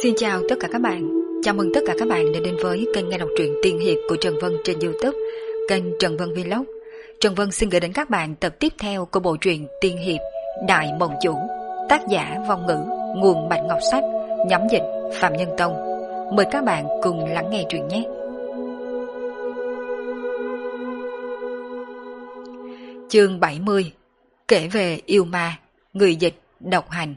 Xin chào tất cả các bạn. Chào mừng tất cả các bạn đã đến với kênh nghe đọc truyện tiên hiệp của Trần Vân trên YouTube, kênh Trần Vân Vlog. Trần Vân xin gửi đến các bạn tập tiếp theo của bộ truyện tiên hiệp Đại Mộng Chủ, tác giả Vong Ngữ, nguồn Bạch Ngọc Sách, nhóm dịch Phạm Nhân Tông. Mời các bạn cùng lắng nghe truyện nhé. Chương 70. Kể về yêu ma, người dịch độc hành.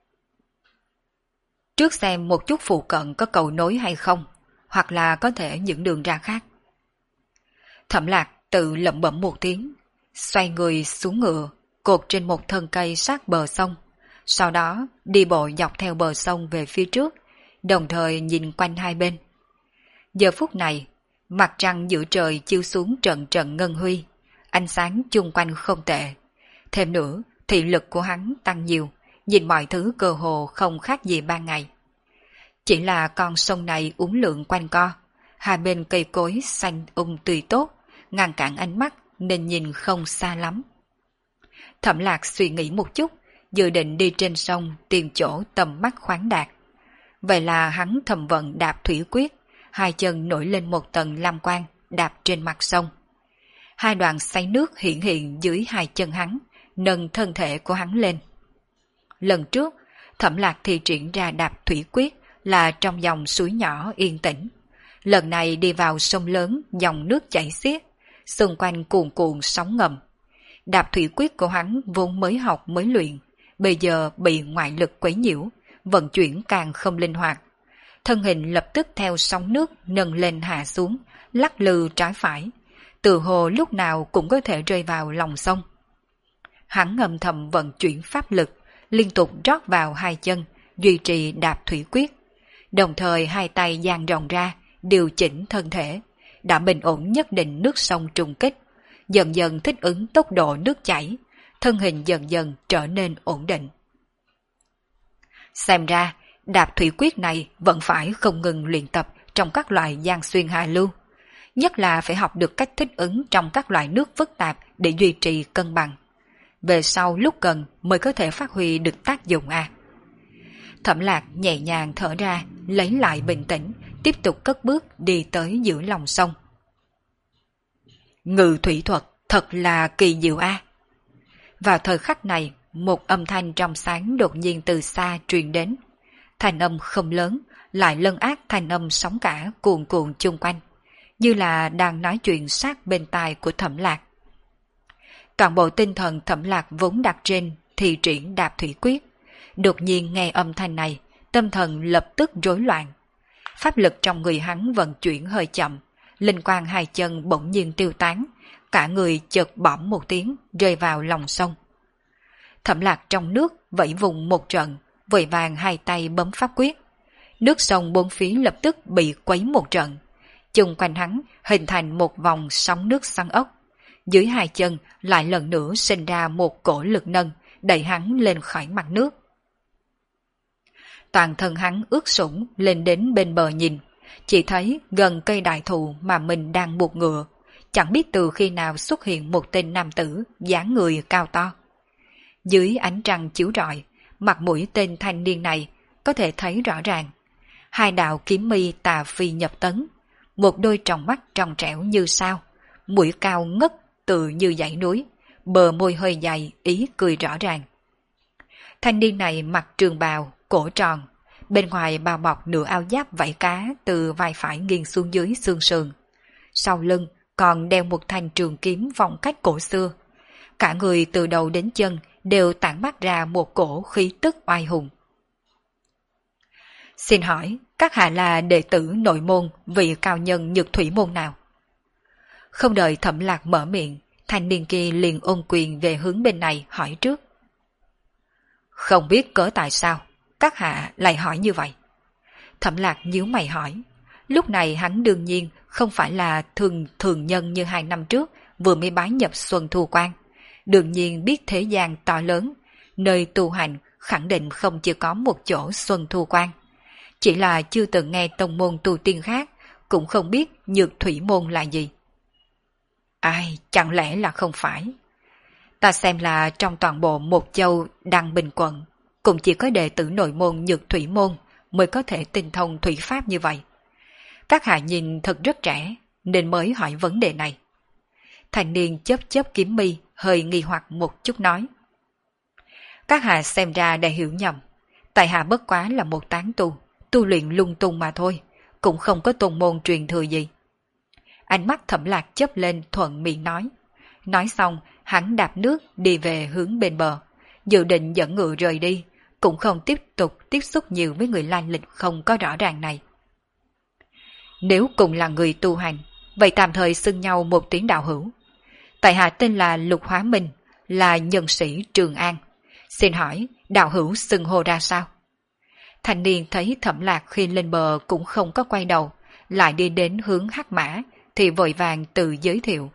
Trước xem một chút phụ cận có cầu nối hay không, hoặc là có thể những đường ra khác. Thẩm Lạc tự lẩm bẩm một tiếng, xoay người xuống ngựa, cột trên một thân cây sát bờ sông, sau đó đi bộ dọc theo bờ sông về phía trước, đồng thời nhìn quanh hai bên. Giờ phút này, mặt trăng giữa trời chiếu xuống trận trận ngân huy, ánh sáng chung quanh không tệ. Thêm nữa, thị lực của hắn tăng nhiều, nhìn mọi thứ cơ hồ không khác gì ban ngày. Chỉ là con sông này uốn lượn quanh co, hai bên cây cối xanh tươi tốt, ngăn cản ánh mắt nên nhìn không xa lắm. Thẩm Lạc suy nghĩ một chút, dự định đi trên sông tìm chỗ tầm mắt khoáng đạt. Vậy là hắn thầm vận đạp thủy quyết, hai chân nổi lên một tầng lam quang, đạp trên mặt sông. Hai đoàn xoáy nước hiện hiện dưới hai chân hắn, nâng thân thể của hắn lên. Lần trước, Thẩm Lạc thi triển ra đạp thủy quyết là trong dòng suối nhỏ yên tĩnh. Lần này đi vào sông lớn, dòng nước chảy xiết, xung quanh cuồn cuộn sóng ngầm. Đạp thủy quyết của hắn vốn mới học mới luyện, bây giờ bị ngoại lực quấy nhiễu, vận chuyển càng không linh hoạt. Thân hình lập tức theo sóng nước nâng lên hạ xuống, lắc lư trái phải, từ hồ lúc nào cũng có thể rơi vào lòng sông. Hắn ngầm thầm vận chuyển pháp lực, liên tục rót vào hai chân, duy trì đạp thủy quyết. Đồng thời hai tay dang rộng ra, điều chỉnh thân thể, đã bình ổn nhất định nước sông trùng kích, dần dần thích ứng tốc độ nước chảy, thân hình dần dần trở nên ổn định. Xem ra, đạp thủy quyết này vẫn phải không ngừng luyện tập trong các loại giang xuyên hạ lưu, nhất là phải học được cách thích ứng trong các loại nước phức tạp để duy trì cân bằng. Về sau lúc cần mới có thể phát huy được tác dụng a. Thẩm Lạc nhẹ nhàng thở ra, lấy lại bình tĩnh, tiếp tục cất bước đi tới giữa lòng sông. Ngự thủy thuật thật là kỳ diệu a. Vào thời khắc này, một âm thanh trong sáng đột nhiên từ xa truyền đến. Thanh âm không lớn, lại lấn át thanh âm sóng cả cuồn cuộn chung quanh, như là đang nói chuyện sát bên tai của Thẩm Lạc. Toàn bộ tinh thần Thẩm Lạc vốn đặt trên thì triển đạp thủy quyết. Đột nhiên nghe âm thanh này, tâm thần lập tức rối loạn. Pháp lực trong người hắn vận chuyển hơi chậm, linh quang hai chân bỗng nhiên tiêu tán, cả người chợt bõm một tiếng rơi vào lòng sông. Thẩm Lạc trong nước vẫy vùng một trận, vội vàng hai tay bấm pháp quyết. Nước sông bốn phía lập tức bị quấy một trận, chung quanh hắn hình thành một vòng sóng nước xoắn ốc. Dưới hai chân lại lần nữa sinh ra một cổ lực nâng, đẩy hắn lên khỏi mặt nước. Toàn thân hắn ướt sũng lên đến bên bờ nhìn, chỉ thấy gần cây đại thụ mà mình đang buộc ngựa, chẳng biết từ khi nào xuất hiện một tên nam tử dáng người cao to. Dưới ánh trăng chiếu rọi, mặt mũi tên thanh niên này có thể thấy rõ ràng. Hai đạo kiếm mi tà phi nhập tấn, một đôi tròng mắt trong trẻo như sao, mũi cao ngất tự như dãy núi, bờ môi hơi dày, ý cười rõ ràng. Thanh niên này mặc trường bào, cổ tròn, bên ngoài bao bọc nửa áo giáp vảy cá từ vai phải nghiêng xuống dưới xương sườn. Sau lưng còn đeo một thanh trường kiếm phong cách cổ xưa. Cả người từ đầu đến chân đều tản mát ra một cổ khí tức oai hùng. Xin hỏi, các hạ là đệ tử nội môn vị cao nhân Nhược Thủy môn nào? Không đợi Thẩm Lạc mở miệng, thanh niên kia liền ôm quyền về hướng bên này hỏi trước. Không biết cớ tại sao các hạ lại hỏi như vậy? Thẩm Lạc nhíu mày hỏi. Lúc này hắn đương nhiên không phải là thường nhân như 2 năm trước vừa mới bái nhập Xuân Thu Quan. Đương nhiên biết thế gian to lớn, nơi tu hành khẳng định không chỉ có một chỗ Xuân Thu Quan. Chỉ là chưa từng nghe tông môn tu tiên khác, cũng không biết Nhược Thủy môn là gì. Ai, chẳng lẽ là không phải? Ta xem là trong toàn bộ một châu Đăng Bình quận, cũng chỉ có đệ tử nội môn Nhược Thủy môn mới có thể tinh thông thủy pháp như vậy. Các hạ nhìn thật rất trẻ, nên mới hỏi vấn đề này. Thanh niên chớp chớp kiếm mi, hơi nghi hoặc một chút nói. Các hạ xem ra đã hiểu nhầm. Tại hạ bất quá là một tán tu luyện lung tung mà thôi, cũng không có tôn môn truyền thừa gì. Ánh mắt Thẩm Lạc chớp lên thuận miệng nói. Nói xong, hắn đạp nước đi về hướng bên bờ, dự định dẫn ngựa rời đi, cũng không tiếp tục tiếp xúc nhiều với người lai lịch không có rõ ràng này. Nếu cùng là người tu hành, vậy tạm thời xưng nhau một tiếng đạo hữu. Tại hạ tên là Lục Hóa Minh, là nhân sĩ Trường An. Xin hỏi, đạo hữu xưng hô ra sao? Thanh niên thấy Thẩm Lạc khi lên bờ cũng không có quay đầu, lại đi đến hướng Hắc Mã, thì vội vàng tự giới thiệu.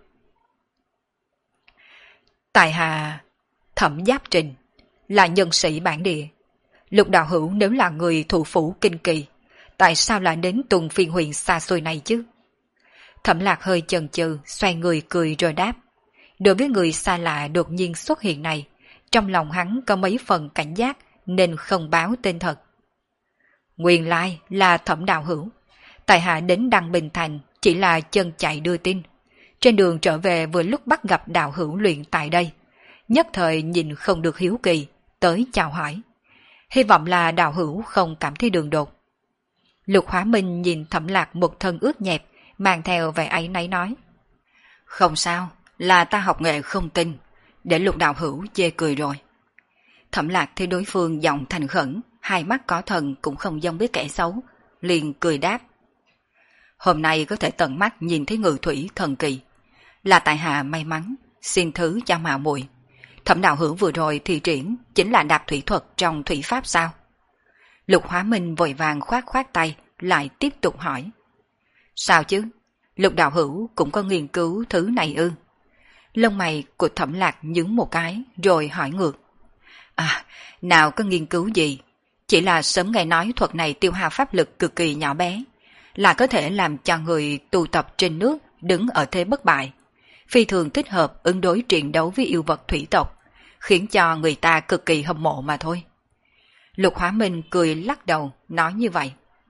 Tại hạ Thẩm Giáp Trình, là nhân sĩ bản địa. Lục đạo hữu nếu là người thủ phủ Kinh Kỳ, tại sao lại đến Tùng Phiên huyện xa xôi này chứ? Thẩm Lạc hơi chần chừ, xoay người cười rồi đáp. Đối với người xa lạ đột nhiên xuất hiện này, trong lòng hắn có mấy phần cảnh giác nên không báo tên thật. Nguyên lai là Thẩm đạo hữu. Tại hạ đến Đăng Bình Thành chỉ là chân chạy đưa tin. Trên đường trở về vừa lúc bắt gặp đạo hữu luyện tại đây. Nhất thời nhìn không được hiếu kỳ, tới chào hỏi. Hy vọng là đạo hữu không cảm thấy đường đột. Lục Hóa Minh nhìn Thẩm Lạc một thân ướt nhẹp, mang theo vẻ áy náy nói. Không sao, là ta học nghệ không tin, để Lục đạo hữu chê cười rồi. Thẩm Lạc thấy đối phương giọng thành khẩn, hai mắt có thần cũng không giống với kẻ xấu, liền cười đáp. Hôm nay có thể tận mắt nhìn thấy ngự thủy thần kỳ, là tại hạ may mắn, xin thứ cho mạo muội. Thẩm đạo hữu vừa rồi thi triển chính là đạp thủy thuật trong thủy pháp sao? Lục Hóa Minh vội vàng khoát khoát tay, lại tiếp tục hỏi. Sao chứ? Lục đạo hữu cũng có nghiên cứu thứ này ư? Lông mày của Thẩm Lạc nhướng một cái, rồi hỏi ngược. À, nào có nghiên cứu gì? Chỉ là sớm nghe nói thuật này tiêu hao pháp lực cực kỳ nhỏ bé, là có thể làm cho người tu tập trên nước đứng ở thế bất bại. Phi thường thích hợp ứng đối chiến đấu với yêu vật thủy tộc, khiến cho người ta cực kỳ hâm mộ mà thôi. Lục Hóa Minh cười lắc đầu, nói như vậy.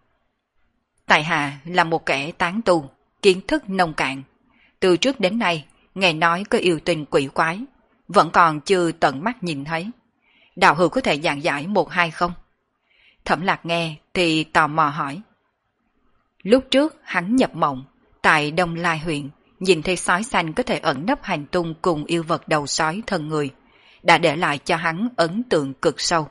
Tại hạ là một kẻ tán tu, kiến thức nông cạn. Từ trước đến nay, nghe nói có yêu tinh quỷ quái, vẫn còn chưa tận mắt nhìn thấy. Đạo hữu có thể giảng giải một hai không? Thẩm Lạc nghe thì tò mò hỏi. Lúc trước hắn nhập mộng, tại Đông Lai huyện, nhìn thấy sói xanh có thể ẩn nấp hành tung cùng yêu vật đầu sói thân người, đã để lại cho hắn ấn tượng cực sâu.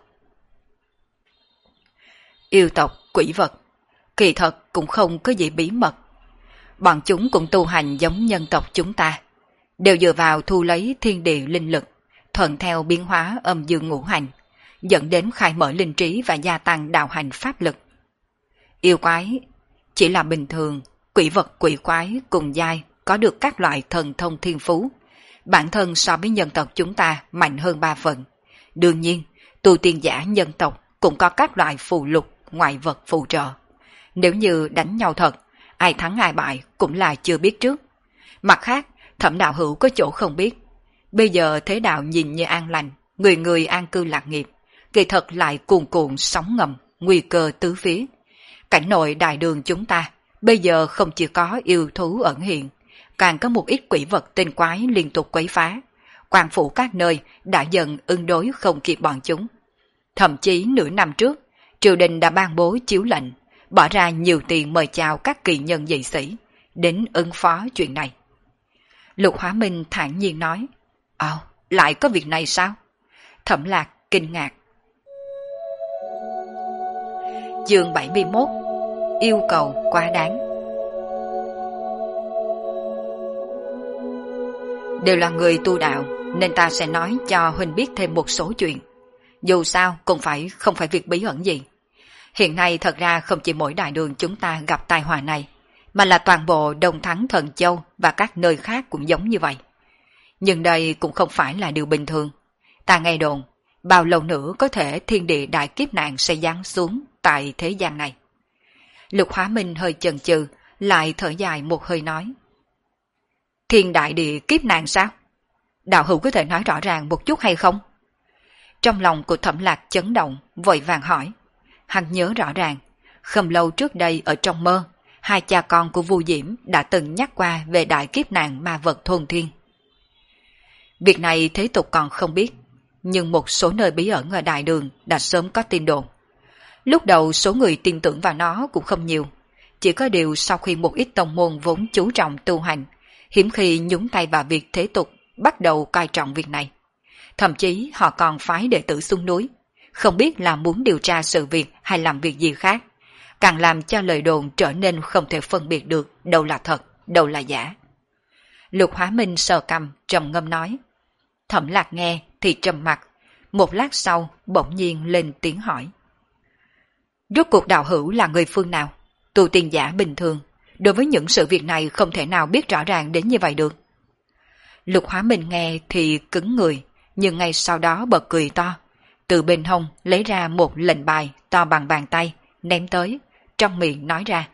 Yêu tộc, quỷ vật, kỳ thật cũng không có gì bí mật. Bọn chúng cũng tu hành giống nhân tộc chúng ta, đều dựa vào thu lấy thiên địa linh lực, thuận theo biến hóa âm dương ngũ hành, dẫn đến khai mở linh trí và gia tăng đạo hành pháp lực. Yêu quái chỉ là bình thường, quỷ vật quỷ quái cùng giai có được các loại thần thông thiên phú, bản thân so với nhân tộc chúng ta mạnh hơn 3 phần. Đương nhiên, tu tiên giả nhân tộc cũng có các loại phù lục, ngoại vật phù trợ. Nếu như đánh nhau thật, ai thắng ai bại cũng là chưa biết trước. Mặt khác, Thẩm đạo hữu có chỗ không biết. Bây giờ thế đạo nhìn như an lành, người người an cư lạc nghiệp, kỳ thật lại cuồn cuộn sóng ngầm, nguy cơ tứ phía. Cảnh nội đại đường chúng ta, bây giờ không chỉ có yêu thú ẩn hiện, càng có một ít quỷ vật tinh quái liên tục quấy phá. Quan phủ các nơi đã dần ứng đối không kịp bọn chúng. Thậm chí nửa năm trước, triều đình đã ban bố chiếu lệnh, bỏ ra nhiều tiền mời chào các kỳ nhân dị sĩ, đến ứng phó chuyện này. Lục Hóa Minh thản nhiên nói, lại có việc này sao? Thẩm Lạc kinh ngạc. Chương 71. Yêu cầu quá đáng. Đều là người tu đạo, nên ta sẽ nói cho huynh biết thêm một số chuyện. Dù sao cũng không phải việc bí ẩn gì. Hiện nay thật ra không chỉ mỗi đại đường chúng ta gặp tai họa này, mà là toàn bộ Đông Thắng Thần Châu và các nơi khác cũng giống như vậy. Nhưng đây cũng không phải là điều bình thường. Ta nghe đồn, bao lâu nữa có thể thiên địa đại kiếp nạn sẽ giáng xuống tại thế gian này. Lục Hóa Minh hơi chần chừ, lại thở dài một hơi nói. Thiên đại địa kiếp nạn sao? Đạo hữu có thể nói rõ ràng một chút hay không? Trong lòng của Thẩm Lạc chấn động, vội vàng hỏi. Hắn nhớ rõ ràng, không lâu trước đây ở trong mơ, hai cha con của Vu Diễm đã từng nhắc qua về đại kiếp nạn ma vật thôn thiên. Việc này thế tục còn không biết, nhưng một số nơi bí ẩn ở đại đường đã sớm có tin đồn. Lúc đầu số người tin tưởng vào nó cũng không nhiều, chỉ có điều sau khi một ít tông môn vốn chú trọng tu hành, hiếm khi nhúng tay vào việc thế tục bắt đầu coi trọng việc này. Thậm chí họ còn phái đệ tử xuống núi, không biết là muốn điều tra sự việc hay làm việc gì khác, càng làm cho lời đồn trở nên không thể phân biệt được đâu là thật, đâu là giả. Lục Hóa Minh sờ cằm trầm ngâm nói. Thẩm Lạc nghe thì trầm mặt, một lát sau bỗng nhiên lên tiếng hỏi. Rốt cuộc đạo hữu là người phương nào? Tu tiên giả bình thường, đối với những sự việc này không thể nào biết rõ ràng đến như vậy được. Lục Hóa Minh nghe thì cứng người, nhưng ngay sau đó bật cười to. Từ bên hông lấy ra một lệnh bài to bằng bàn tay, ném tới, trong miệng nói ra.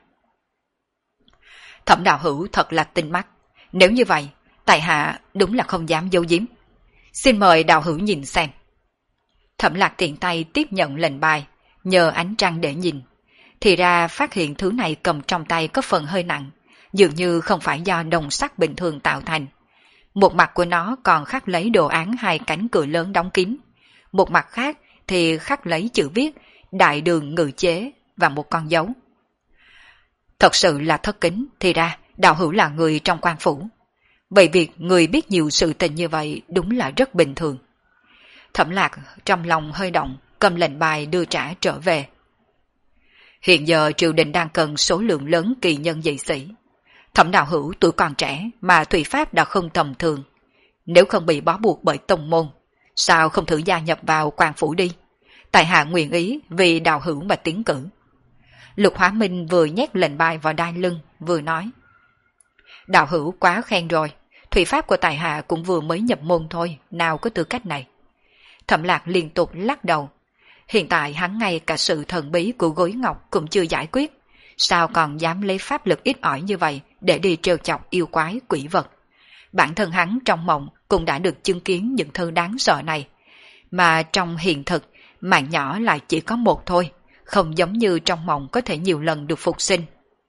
Thẩm đạo hữu thật là tinh mắt, nếu như vậy, tại hạ đúng là không dám giấu giếm. Xin mời đạo hữu nhìn xem. Thẩm Lạc tiện tay tiếp nhận lệnh bài, nhờ ánh trăng để nhìn. Thì ra phát hiện thứ này cầm trong tay có phần hơi nặng, dường như không phải do đồng sắt bình thường tạo thành. Một mặt của nó còn khắc lấy đồ án hai cánh cửa lớn đóng kín, một mặt khác thì khắc lấy chữ viết Đại Đường Ngự Chế và một con dấu. Thật sự là thất kính, thì ra đạo hữu là người trong quan phủ. Vậy việc người biết nhiều sự tình như vậy đúng là rất bình thường. Thẩm Lạc trong lòng hơi động, cầm lệnh bài đưa trả trở về. Hiện giờ triều đình đang cần số lượng lớn kỳ nhân dị sĩ. Thẩm đạo hữu tuổi còn trẻ mà thủy pháp đã không tầm thường. Nếu không bị bó buộc bởi tông môn, sao không thử gia nhập vào quan phủ đi? Tại hạ nguyện ý vì đạo hữu mà tiến cử. Lục Hóa Minh vừa nhét lệnh bài vào đai lưng, vừa nói. Đạo hữu quá khen rồi, thủy pháp của tại hạ cũng vừa mới nhập môn thôi, nào có tư cách này. Thẩm Lạc liên tục lắc đầu. Hiện tại hắn ngay cả sự thần bí của gối ngọc cũng chưa giải quyết, sao còn dám lấy pháp lực ít ỏi như vậy để đi trêu chọc yêu quái quỷ vật. Bản thân hắn trong mộng cũng đã được chứng kiến những thứ đáng sợ này, mà trong hiện thực mạng nhỏ lại chỉ có một thôi, không giống như trong mộng có thể nhiều lần được phục sinh.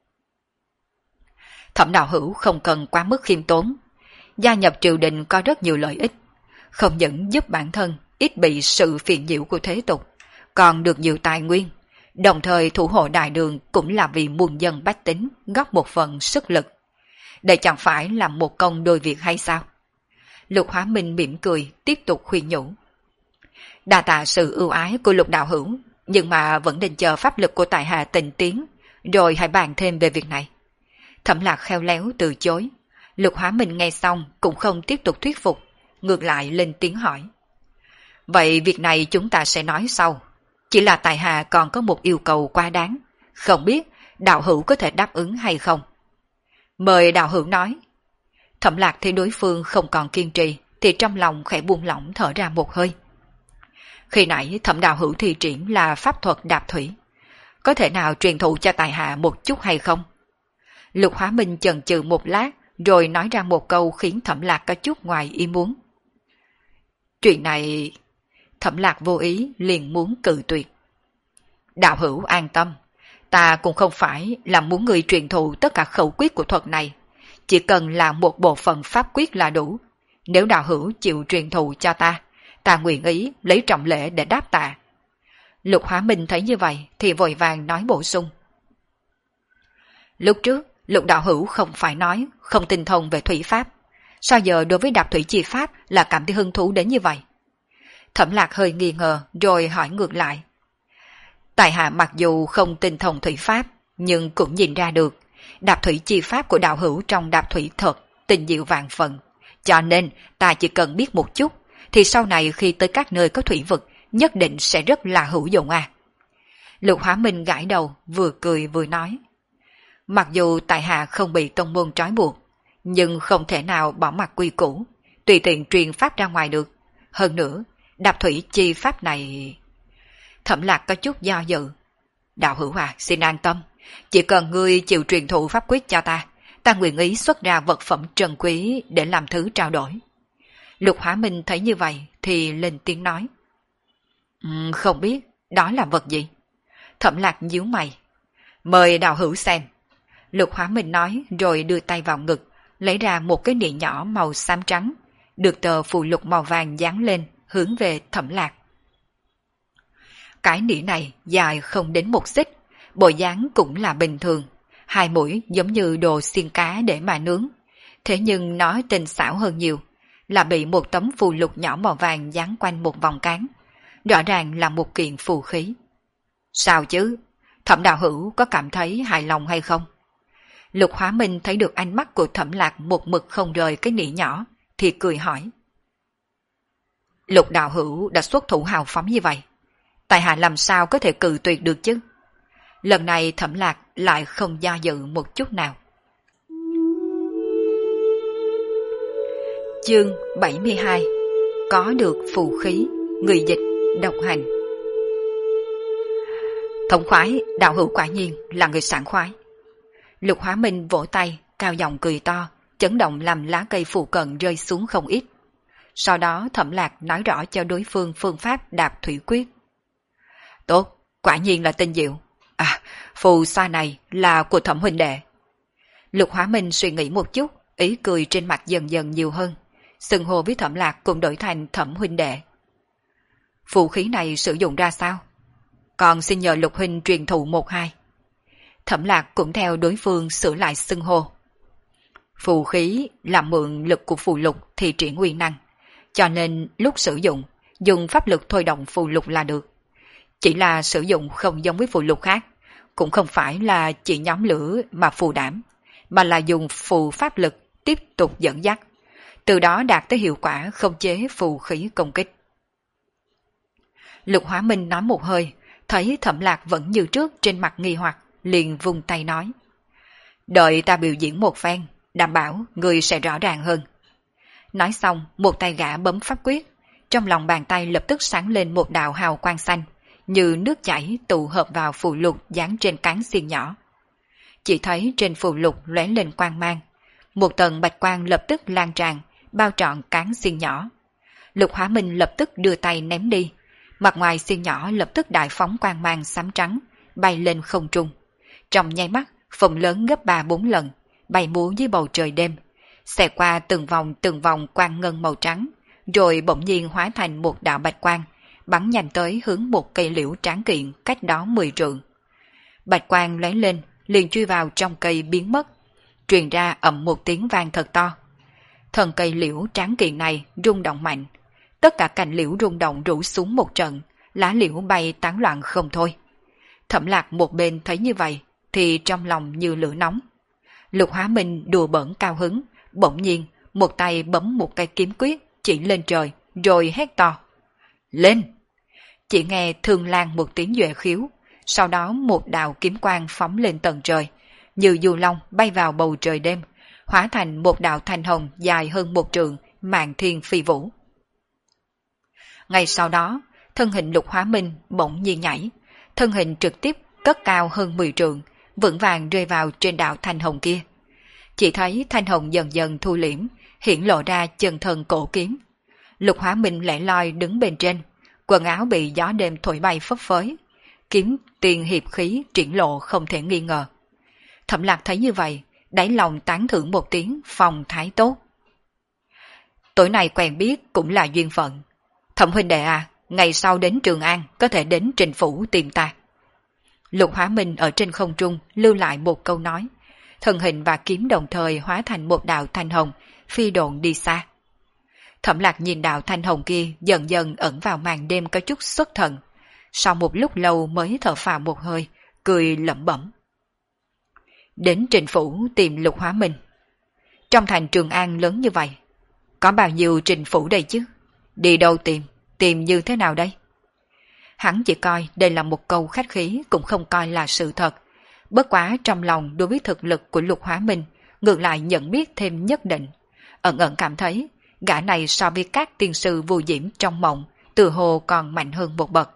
Thẩm đạo hữu không cần quá mức khiêm tốn, gia nhập triều đình có rất nhiều lợi ích, không những giúp bản thân ít bị sự phiền nhiễu của thế tục, còn được nhiều tài nguyên, đồng thời thủ hộ đại đường cũng là vì muôn dân bách tính góp một phần sức lực. Đây chẳng phải là một công đôi việc hay sao? Lục Hóa Minh mỉm cười tiếp tục khuyên nhủ. Đa tạ sự ưu ái của Lục đạo hữu, nhưng mà vẫn nên chờ pháp lực của tại hạ tinh tiến, rồi hãy bàn thêm về việc này. Thẩm Lạc khéo léo từ chối. Lục Hóa Minh nghe xong cũng không tiếp tục thuyết phục, ngược lại lên tiếng hỏi. Vậy việc này chúng ta sẽ nói sau. Chỉ là tại hạ còn có một yêu cầu quá đáng, không biết đạo hữu có thể đáp ứng hay không. Mời đạo hữu nói. Thẩm Lạc thấy đối phương không còn kiên trì, thì trong lòng khẽ buông lỏng thở ra một hơi. Khi nãy Thẩm đạo hữu thi triển là pháp thuật đạp thủy, có thể nào truyền thụ cho tại hạ một chút hay không? Lục Hóa Minh chần chừ một lát, rồi nói ra một câu khiến Thẩm Lạc có chút ngoài ý muốn. Chuyện này... Thẩm Lạc vô ý liền muốn cự tuyệt. Đạo hữu an tâm, ta cũng không phải là muốn người truyền thụ tất cả khẩu quyết của thuật này, chỉ cần là một bộ phận pháp quyết là đủ. Nếu đạo hữu chịu truyền thụ cho ta nguyện ý lấy trọng lễ để đáp tạ. Lục Hóa Minh thấy như vậy thì vội vàng nói bổ sung. Lúc trước, Lục đạo hữu không phải nói không tinh thông về thủy pháp, sao giờ đối với đạp thủy chi pháp là cảm thấy hứng thú đến như vậy? Thẩm Lạc hơi nghi ngờ rồi hỏi ngược lại. Tại hạ mặc dù không tinh thông thủy pháp, nhưng cũng nhìn ra được đạp thủy chi pháp của đạo hữu trong đạp thủy thật tình diệu vạn phần, cho nên ta chỉ cần biết một chút thì sau này khi tới các nơi có thủy vực nhất định sẽ rất là hữu dụng à. Lục Hóa Minh gãi đầu, vừa cười vừa nói. Mặc dù tại hạ không bị tông môn trói buộc, nhưng không thể nào bỏ mặc quy củ, tùy tiện truyền pháp ra ngoài được. Hơn nữa, đạp thủy chi pháp này... Thẩm Lạc có chút do dự. Đạo hữu à, xin an tâm, chỉ cần ngươi chịu truyền thụ pháp quyết cho ta nguyện ý xuất ra vật phẩm trân quý để làm thứ trao đổi. Lục Hóa Minh thấy như vậy thì lên tiếng nói. Không biết, đó là vật gì? Thẩm Lạc nhíu mày. Mời đạo hữu xem. Lục Hóa Minh nói rồi đưa tay vào ngực, lấy ra một cái nĩa nhỏ màu xám trắng, được tờ phù lục màu vàng dán lên, hướng về Thẩm Lạc. Cái nĩa này dài không đến 1 xích, bộ dáng cũng là bình thường, 2 mũi giống như đồ xiên cá để mà nướng. Thế nhưng nó tinh xảo hơn nhiều, là bị một tấm phù lục nhỏ màu vàng dán quanh một vòng cán. Rõ ràng là một kiện phù khí. Sao chứ? Thẩm đạo hữu có cảm thấy hài lòng hay không? Lục Hóa Minh thấy được ánh mắt của Thẩm Lạc một mực không rời cái nĩa nhỏ, thì cười hỏi. Lục đạo hữu đã xuất thủ hào phóng như vậy, tại hạ làm sao có thể cự tuyệt được chứ? Lần này Thẩm Lạc lại không do dự một chút nào. Chương 72. Có được phù khí, người dịch, độc hành. Thống khoái, đạo hữu quả nhiên là người sảng khoái. Lục Hóa Minh vỗ tay, cao giọng cười to, chấn động làm lá cây phụ cận rơi xuống không ít. Sau đó Thẩm Lạc nói rõ cho đối phương phương pháp đạp thủy quyết. Tốt, quả nhiên là tinh diệu. À, phù sa này là của Thẩm huynh đệ. Lục Hóa Minh suy nghĩ một chút, ý cười trên mặt dần dần nhiều hơn. Xưng hô với Thẩm Lạc cũng đổi thành Thẩm huynh đệ. Phù khí này sử dụng ra sao? Còn xin nhờ Lục huynh truyền thụ 1-2. Thẩm Lạc cũng theo đối phương sửa lại xưng hô. Phù khí là mượn lực của phù lục thì triển uy năng, cho nên lúc sử dụng, dùng pháp lực thôi động phù lục là được. Chỉ là sử dụng không giống với phù lục khác, cũng không phải là chỉ nhóm lửa mà phù đảm, mà là dùng phù pháp lực tiếp tục dẫn dắt, từ đó đạt tới hiệu quả khống chế phù khí công kích. Lục Hóa Minh nói một hơi, thấy Thẩm Lạc vẫn như trước trên mặt nghi hoặc, liền vung tay nói. Đợi ta biểu diễn một phen, đảm bảo người sẽ rõ ràng hơn. Nói xong, một tay gã bấm pháp quyết, trong lòng bàn tay lập tức sáng lên một đạo hào quang xanh, như nước chảy tụ hợp vào phù lục dán trên cán xiên nhỏ. Chỉ thấy trên phù lục lóe lên quang mang, một tầng bạch quang lập tức lan tràn, bao trọn cán xiên nhỏ. Lục Hóa Minh lập tức đưa tay ném đi, mặt ngoài xiên nhỏ lập tức đại phóng quang mang xám trắng, bay lên không trung. Trong nháy mắt, phồng lớn gấp 3-4 lần, bay múa dưới bầu trời đêm, xẻ qua từng vòng quang ngân màu trắng, rồi bỗng nhiên hóa thành một đạo bạch quang, bắn nhanh tới hướng một cây liễu tráng kiện cách đó 10 trượng. Bạch quang lóe lên, liền chui vào trong cây biến mất, truyền ra ầm một tiếng vang thật to. Thân cây liễu tráng kiện này rung động mạnh, tất cả cành liễu rung động rủ xuống một trận, lá liễu bay tán loạn không thôi. Thẩm Lạc một bên thấy như vậy, thì trong lòng như lửa nóng. Lục Hóa Minh đùa bỡn cao hứng, bỗng nhiên một tay bấm một cây kiếm quyết chỉ lên trời, rồi hét to. Lên! Chỉ nghe thương lan một tiếng duệ khiếu, sau đó một đạo kiếm quang phóng lên tận trời, như du long bay vào bầu trời đêm, hóa thành một đạo thanh hồng dài hơn 1 trượng, mạn thiên phi vũ. Ngay sau đó, thân hình Lục Hóa Minh bỗng nhiên nhảy, thân hình trực tiếp cất cao hơn 10 trượng, vững vàng rơi vào trên đạo thanh hồng kia. Chỉ thấy thanh hồng dần dần thu liễm, hiển lộ ra chân thân cổ kiếm. Lục Hóa Minh lẻ loi đứng bên trên, quần áo bị gió đêm thổi bay phấp phới, kiếm tiền hiệp khí triển lộ không thể nghi ngờ. Thẩm Lạc thấy như vậy, đáy lòng tán thưởng một tiếng phong thái tốt. Tối nay quen biết cũng là duyên phận. Thẩm huynh đệ à, ngày sau đến Trường An có thể đến Trình Phủ tìm ta. Lục Hóa Minh ở trên không trung lưu lại một câu nói, thân hình và kiếm đồng thời hóa thành một đạo thanh hồng, phi độn đi xa. Thẩm Lạc nhìn đạo thanh hồng kia dần dần ẩn vào màn đêm có chút xuất thần, sau một lúc lâu mới thở phào một hơi, cười lẩm bẩm. Đến Trình Phủ tìm Lục Hóa Minh. Trong thành Trường An lớn như vậy, có bao nhiêu Trình Phủ đây chứ? Đi đâu tìm như thế nào đây? Hắn chỉ coi đây là một câu khách khí, cũng không coi là sự thật. Bất quá trong lòng đối với thực lực của Lục Hóa Minh ngược lại nhận biết thêm nhất định, ẩn ẩn cảm thấy gã này so với các tiên sư vô diễm trong mộng từ hồ còn mạnh hơn một bậc.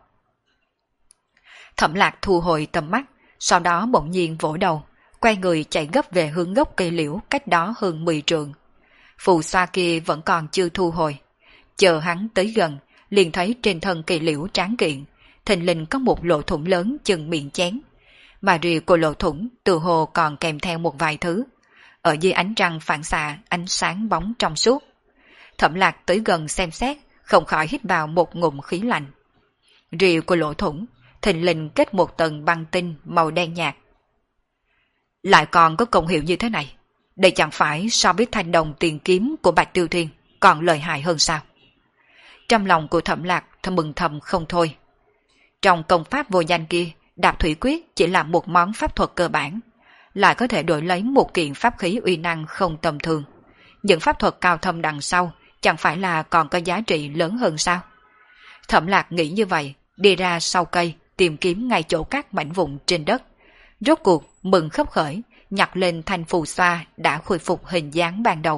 Thẩm Lạc thu hồi tầm mắt, sau đó bỗng nhiên vỗ đầu, quay người chạy gấp về hướng gốc cây liễu cách đó hơn 10 trượng. Phù xoa kia vẫn còn chưa thu hồi. Chờ hắn tới gần, liền thấy trên thân cây liễu tráng kiện, thình lình có một lỗ thủng lớn chừng miệng chén. mà rìa của lỗ thủng từ hồ còn kèm theo một vài thứ. Ở dưới ánh trăng phản xạ ánh sáng bóng trong suốt. Thẩm Lạc tới gần xem xét, không khỏi hít vào một ngụm khí lạnh. Rìa của lỗ thủng thình lình kết một tầng băng tinh màu đen nhạt. Lại còn có công hiệu như thế này, đây chẳng phải so với thanh đồng tiền kiếm của Bạch Tiêu Thiên còn lợi hại hơn sao? Trong lòng của Thẩm Lạc mừng thầm không thôi. Trong công pháp vô danh kia, Đạp Thủy Quyết chỉ là một món pháp thuật cơ bản, lại có thể đổi lấy một kiện pháp khí uy năng không tầm thường. Những pháp thuật cao thâm đằng sau chẳng phải là còn có giá trị lớn hơn sao? Thẩm Lạc nghĩ như vậy, đi ra sau cây tìm kiếm ngay chỗ các mảnh vụn trên đất. Rốt cuộc mừng khấp khởi, nhặt lên thanh phù xoa đã khôi phục hình dáng ban đầu.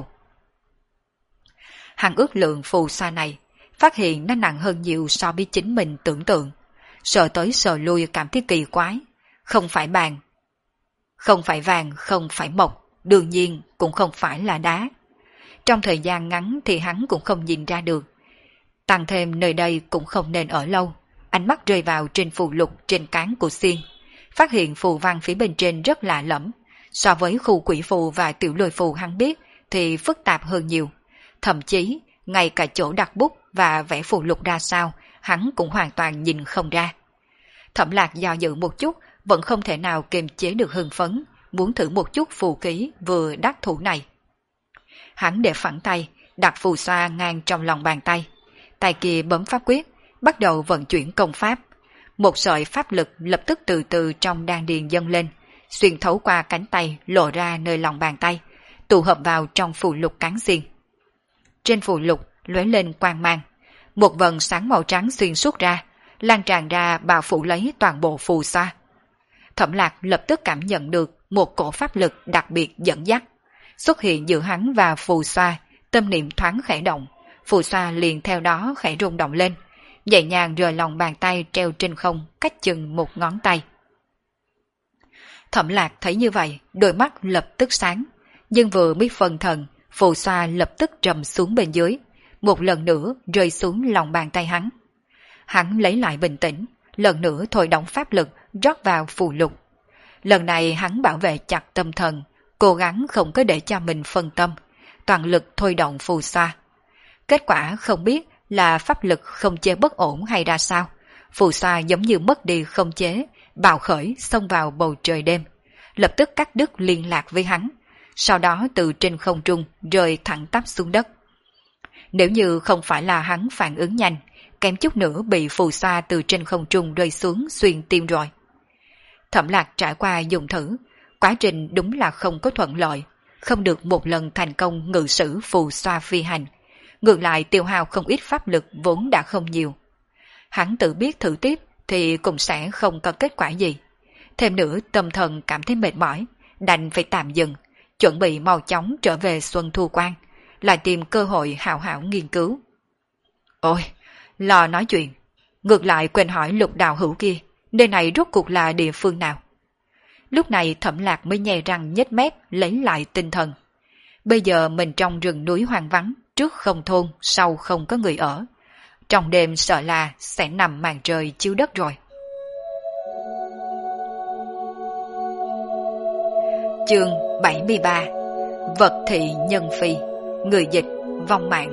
Hắn ước lượng phù xoa này, phát hiện nó nặng hơn nhiều so với chính mình tưởng tượng. Sờ tới sờ lui cảm thấy kỳ quái. Không phải bàn, không phải vàng, không phải mộc, đương nhiên cũng không phải là đá. Trong thời gian ngắn thì hắn cũng không nhìn ra được. Tăng thêm nơi đây cũng không nên ở lâu. Ánh mắt rơi vào trên phù lục trên cán của xiên, phát hiện phù văn phía bên trên rất lạ lẫm. So với khu quỷ phù và tiểu lôi phù hắn biết thì phức tạp hơn nhiều. Thậm chí, ngay cả chỗ đặt bút và vẽ phù lục ra sao, hắn cũng hoàn toàn nhìn không ra. Thẩm Lạc do dự một chút, vẫn không thể nào kiềm chế được hưng phấn, muốn thử một chút phù ký vừa đắc thủ này. Hắn để phẳng tay, đặt phù xoa ngang trong lòng bàn tay. Tay kia bấm pháp quyết, bắt đầu vận chuyển công pháp. Một sợi pháp lực lập tức từ từ trong đan điền dâng lên, xuyên thấu qua cánh tay lộ ra nơi lòng bàn tay, tụ hợp vào trong phù lục cán xiên. Trên phù lục lóe lên quang mang, một vầng sáng màu trắng xuyên suốt ra, lan tràn ra bao phủ lấy toàn bộ phù xoa. Thẩm Lạc lập tức cảm nhận được một cổ pháp lực đặc biệt dẫn dắt, xuất hiện giữa hắn và phù xoa, tâm niệm thoáng khẽ động, phù xoa liền theo đó khẽ rung động lên, nhẹ nhàng rời lòng bàn tay treo trên không cách chừng một ngón tay. Thẩm Lạc thấy như vậy, đôi mắt lập tức sáng, nhưng vừa mới phân thần, phù xoa lập tức trầm xuống bên dưới, một lần nữa rơi xuống lòng bàn tay hắn. Hắn lấy lại bình tĩnh, lần nữa thôi động pháp lực rót vào phù lục. Lần này hắn bảo vệ chặt tâm thần, cố gắng không có để cho mình phân tâm, toàn lực thôi động phù xoa. Kết quả không biết là pháp lực không chế bất ổn hay ra sao, phù xoa giống như mất đi không chế, bạo khởi xông vào bầu trời đêm, lập tức cắt đứt liên lạc với hắn, sau đó từ trên không trung rơi thẳng tắp xuống đất. Nếu như không phải là hắn phản ứng nhanh, kém chút nữa bị phù xoa từ trên không trung rơi xuống xuyên tim rồi. Thẩm Lạc trải qua dùng thử, quá trình đúng là không có thuận lợi, không được một lần thành công ngự sử phù xoa phi hành, ngược lại tiêu hao không ít pháp lực vốn đã không nhiều. Hắn tự biết thử tiếp thì cũng sẽ không có kết quả gì. Thêm nữa tâm thần cảm thấy mệt mỏi, đành phải tạm dừng, chuẩn bị mau chóng trở về Xuân Thu Quan, lại tìm cơ hội hảo hảo nghiên cứu. Ôi, lo nói chuyện, ngược lại quên hỏi Lục Đạo Hữu kia, nơi này rốt cuộc là địa phương nào? Lúc này Thẩm Lạc mới nhè răng nhếch mép lấy lại tinh thần. Bây giờ mình trong rừng núi hoang vắng, trước không thôn, sau không có người ở. Trong đêm sợ là sẽ nằm màn trời chiếu đất rồi. Chương 73. Vật thị nhân phi, người dịch vong mạng.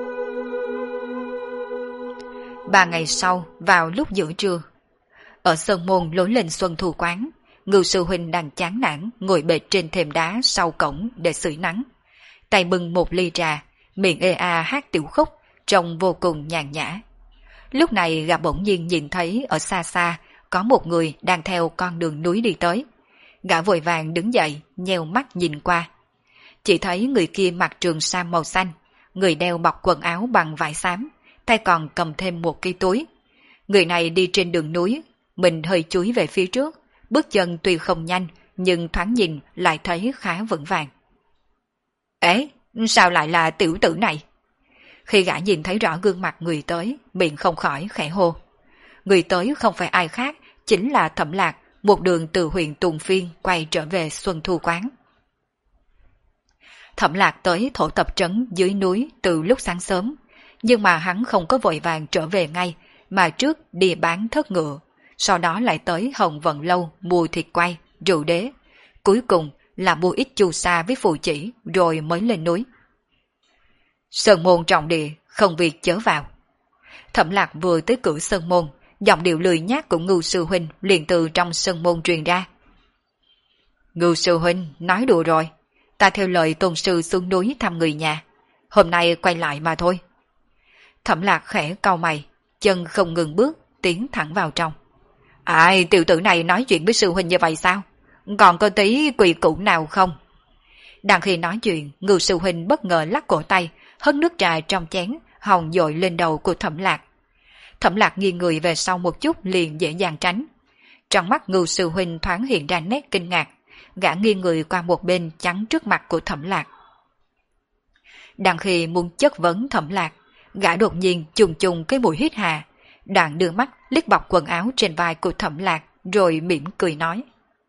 3 ngày sau, vào lúc giữa trưa, ở Sơn Môn lối lên Xuân Thu Quán, Ngưu sư huynh đang chán nản ngồi bệt trên thềm đá sau cổng để sưởi nắng, tay bưng một ly trà, miệng ê a hát tiểu khúc, trông vô cùng nhàn nhã. Lúc này gã bỗng nhiên nhìn thấy ở xa xa có một người đang theo con đường núi đi tới. Gã vội vàng đứng dậy, nheo mắt nhìn qua. Chỉ thấy người kia mặc trường sam màu xanh, người đeo bọc quần áo bằng vải xám, tay còn cầm thêm một cái túi. Người này đi trên đường núi, mình hơi chúi về phía trước, bước chân tuy không nhanh, nhưng thoáng nhìn lại thấy khá vững vàng. Ế, sao lại là tiểu tử này? Khi gã nhìn thấy rõ gương mặt người tới, miệng không khỏi khẽ hô. Người tới không phải ai khác, chính là Thẩm Lạc, một đường từ huyện Tùng Phiên quay trở về Xuân Thu Quán. Thẩm Lạc tới thổ tập trấn dưới núi từ lúc sáng sớm, nhưng mà hắn không có vội vàng trở về ngay, mà trước đi bán thớt ngựa, sau đó lại tới Hồng Vận Lâu mua thịt quay, rượu đế, cuối cùng là mua ít chu sa với phù chỉ rồi mới lên núi. Sơn môn trọng địa, không việc chớ vào. Thẩm Lạc vừa tới cửa sơn môn, giọng điệu lười nhác của Ngưu sư huynh liền từ trong sơn môn truyền ra. Ngưu sư huynh nói đùa rồi, ta theo lời tôn sư xuống núi thăm người nhà, hôm nay quay lại mà thôi. Thẩm Lạc khẽ cau mày, chân không ngừng bước, tiến thẳng vào trong. Ai, tiểu tử này nói chuyện với sư huynh như vậy sao? Còn có tí quỳ cũ nào không? Đang khi nói chuyện, Ngưu sư huynh bất ngờ lắc cổ tay, hất nước trà trong chén, hòng dội lên đầu của Thẩm Lạc. Thẩm Lạc nghiêng người về sau một chút liền dễ dàng tránh. Trong mắt Ngưu sư huynh thoáng hiện ra nét kinh ngạc, gã nghiêng người qua một bên chắn trước mặt của Thẩm Lạc. Đang khi muốn chất vấn Thẩm Lạc, gã đột nhiên trùng trùng cái mũi hít hà, đoạn đưa mắt liếc bọc quần áo trên vai của Thẩm Lạc rồi mỉm cười nói.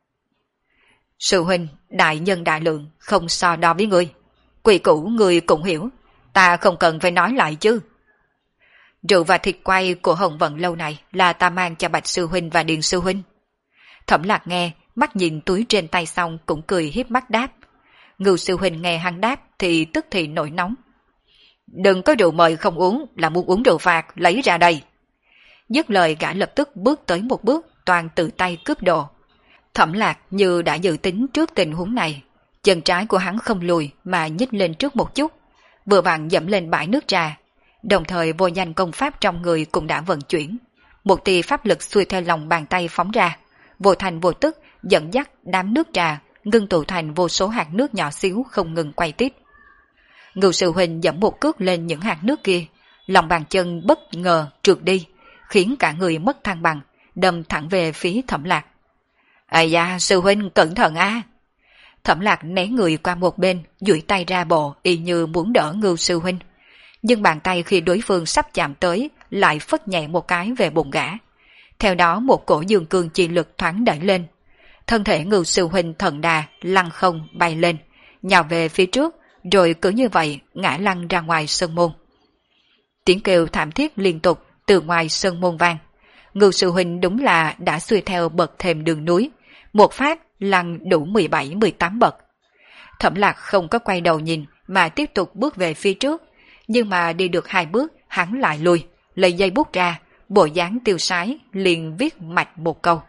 Sư huynh, đại nhân đại lượng, không so đo với ngươi. Quỷ cũ ngươi cũng hiểu, ta không cần phải nói lại chứ. Rượu và thịt quay của Hồng Vận Lâu này là ta mang cho Bạch sư huynh và Điền sư huynh. Thẩm Lạc nghe, mắt nhìn túi trên tay xong cũng cười hiếp mắt đáp. Ngưu sư huynh nghe hắn đáp thì tức thì nổi nóng. Đừng có rượu mời không uống, là muốn uống rượu phạt, lấy ra đây. Dứt lời gã lập tức bước tới một bước, toàn tự tay cướp đồ. Thẩm Lạc như đã dự tính trước tình huống này, chân trái của hắn không lùi mà nhích lên trước một chút, vừa vặn dẫm lên bãi nước trà, đồng thời vô danh công pháp trong người cũng đã vận chuyển. Một tia pháp lực xuôi theo lòng bàn tay phóng ra, vô thành vô tức dẫn dắt đám nước trà ngưng tụ thành vô số hạt nước nhỏ xíu không ngừng quay tít. Ngưu sư huynh dẫm một cước lên những hạt nước kia, lòng bàn chân bất ngờ trượt đi, khiến cả người mất thăng bằng, đâm thẳng về phía Thẩm Lạc. Ây da, sư huynh cẩn thận a! Thẩm Lạc né người qua một bên, duỗi tay ra bộ y như muốn đỡ Ngưu sư huynh, nhưng bàn tay khi đối phương sắp chạm tới lại phất nhẹ một cái về bụng gã. Theo đó một cổ dương cương chi lực thoáng đẩy lên, thân thể Ngưu sư huynh thần đà lăn không bay lên, nhào về phía trước, rồi cứ như vậy ngã lăn ra ngoài sơn môn. Tiếng kêu thảm thiết liên tục từ ngoài sơn môn vang. Ngưu sư huynh đúng là đã xuôi theo bậc thềm đường núi, một phát lăn đủ 17-18 bậc. Thẩm Lạc không có quay đầu nhìn mà tiếp tục bước về phía trước, nhưng mà đi được 2 bước hắn lại lui, lấy dây bút ra, bộ dáng tiêu sái liền viết mạch một câu.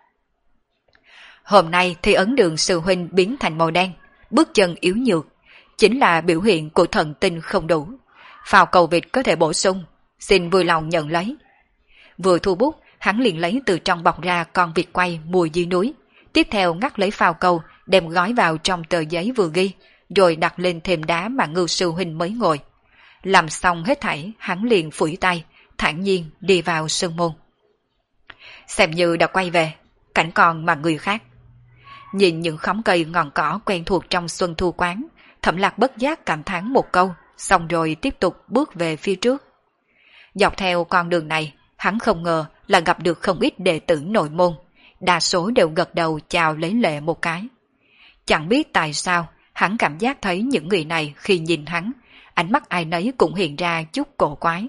Hôm nay thì ấn đường sư huynh biến thành màu đen, bước chân yếu nhược, chính là biểu hiện của thần tinh không đủ. Phao cầu vịt có thể bổ sung, xin vui lòng nhận lấy. Vừa thu bút, hắn liền lấy từ trong bọc ra con vịt quay mùi dưới núi, tiếp theo ngắt lấy phao câu, đem gói vào trong tờ giấy vừa ghi, rồi đặt lên thềm đá mà Ngưu sư huynh mới ngồi. Làm xong hết thảy, hắn liền phủi tay, thản nhiên đi vào sơn môn. Xem như đã quay về, cảnh còn mà người khác. Nhìn những khóm cây ngọn cỏ quen thuộc trong xuân thu quán, Thẩm Lạc bất giác cảm thán một câu, xong rồi tiếp tục bước về phía trước. Dọc theo con đường này, hắn không ngờ là gặp được không ít đệ tử nội môn, đa số đều gật đầu chào lấy lệ một cái. Chẳng biết tại sao, hắn cảm giác thấy những người này khi nhìn hắn, ánh mắt ai nấy cũng hiện ra chút cổ quái.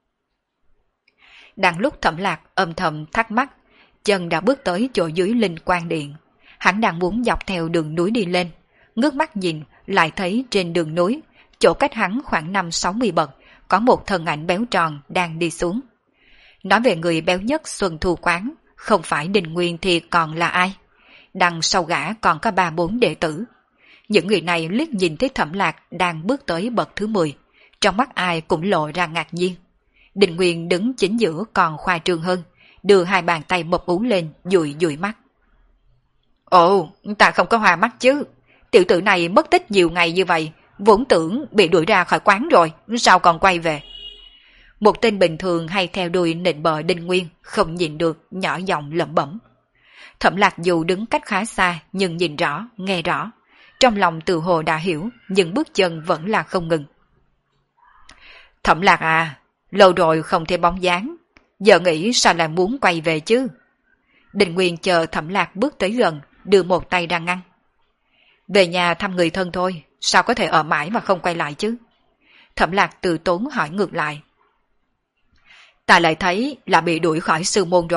Đang lúc Thẩm Lạc âm thầm thắc mắc, chân đã bước tới chỗ dưới Linh Quang Điện. Hắn đang muốn dọc theo đường núi đi lên, ngước mắt nhìn lại thấy trên đường núi, chỗ cách hắn khoảng 50-60 bậc, có một thân ảnh béo tròn đang đi xuống. Nói về người béo nhất xuân thu quán, không phải Đình Nguyên thì còn là ai? Đằng sau gã còn có 3-4 đệ tử. Những người này liếc nhìn thấy Thẩm Lạc đang bước tới bậc thứ 10, trong mắt ai cũng lộ ra ngạc nhiên. Đình Nguyên đứng chính giữa còn khoa trương hơn, đưa 2 bàn tay mập ú lên dụi dụi mắt. Ồ, ta không có hòa mắt chứ. Tiểu tử này mất tích nhiều ngày như vậy, vốn tưởng bị đuổi ra khỏi quán rồi, sao còn quay về? Một tên bình thường hay theo đuôi nịnh bợ Đinh Nguyên không nhìn được, nhỏ giọng lẩm bẩm. Thẩm Lạc dù đứng cách khá xa nhưng nhìn rõ, nghe rõ, trong lòng tự hồ đã hiểu, nhưng bước chân vẫn là không ngừng. Thẩm Lạc à, lâu rồi không thấy bóng dáng, giờ nghĩ sao lại muốn quay về chứ? Đinh Nguyên chờ Thẩm Lạc bước tới gần, đưa một tay ra ngăn. Về nhà thăm người thân thôi, sao có thể ở mãi mà không quay lại chứ? Thẩm Lạc từ tốn hỏi ngược lại. Ta lại thấy là bị đuổi khỏi sư môn rồi,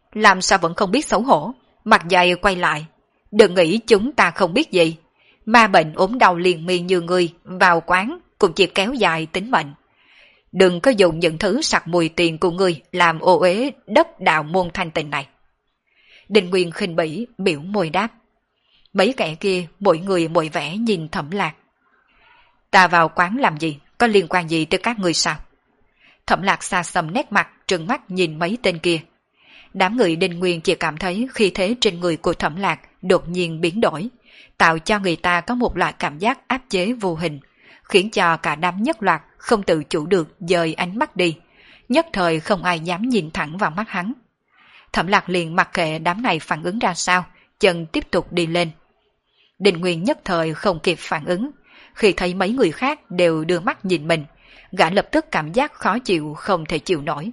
làm sao vẫn không biết xấu hổ, mặt dày quay lại. Đừng nghĩ chúng ta không biết gì. Ma bệnh ốm đau liền miên như ngươi vào quán cũng chỉ kéo dài tính mệnh. Đừng có dùng những thứ sặc mùi tiền của ngươi làm ô uế đất đạo môn thanh tịnh này. Đinh Nguyên khinh bỉ biểu môi đáp. Mấy kẻ kia mỗi người mỗi vẻ nhìn Thẩm Lạc. Ta vào quán làm gì, có liên quan gì tới các ngươi sao? Thẩm Lạc xa xăm nét mặt, trừng mắt nhìn mấy tên kia. Đám người Đinh Nguyên chỉ cảm thấy khí thế trên người của Thẩm Lạc đột nhiên biến đổi, tạo cho người ta có một loại cảm giác áp chế vô hình, khiến cho cả đám nhất loạt không tự chủ được dời ánh mắt đi, nhất thời không ai dám nhìn thẳng vào mắt hắn. Thẩm Lạc liền mặc kệ đám này phản ứng ra sao, chân tiếp tục đi lên. Đinh Nguyên nhất thời không kịp phản ứng, khi thấy mấy người khác đều đưa mắt nhìn mình, gã lập tức cảm giác khó chịu không thể chịu nổi.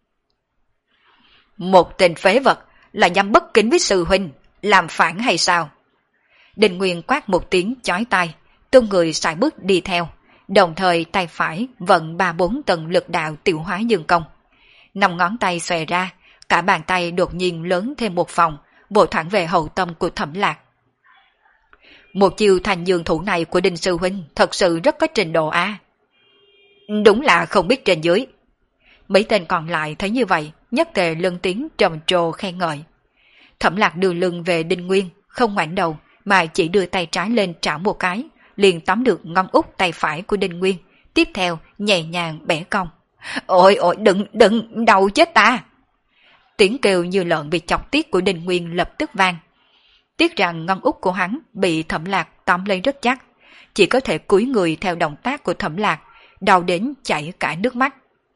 Một tên phế vật là dám bất kính với sư huynh, làm phản hay sao? Đinh Nguyên quát một tiếng chói tai, tung người sải bước đi theo, đồng thời tay phải vận 3-4 tầng lực đạo tiểu hóa dương công. 5 ngón tay xòe ra, cả bàn tay đột nhiên lớn thêm một vòng, bổ thẳng về hậu tâm của Thẩm Lạc. Một chiêu thành dương thủ này của Đinh sư huynh thật sự rất có trình độ a. Đúng là không biết trên dưới. Mấy tên còn lại thấy như vậy, nhất tề lân tiếng trầm trồ khen ngợi. Thẩm Lạc đưa lưng về Đinh Nguyên, không ngoảnh đầu, mà chỉ đưa tay trái lên trảo một cái, liền tóm được ngón út tay phải của Đinh Nguyên, tiếp theo nhẹ nhàng bẻ cong. Ôi ôi, đừng, đau chết ta! Tiếng kêu như lợn bị chọc tiết của Đinh Nguyên lập tức vang. Tiếc rằng ngón út của hắn bị Thẩm Lạc tóm lấy rất chắc, chỉ có thể cúi người theo động tác của Thẩm Lạc, đau đến chảy cả nước mắt.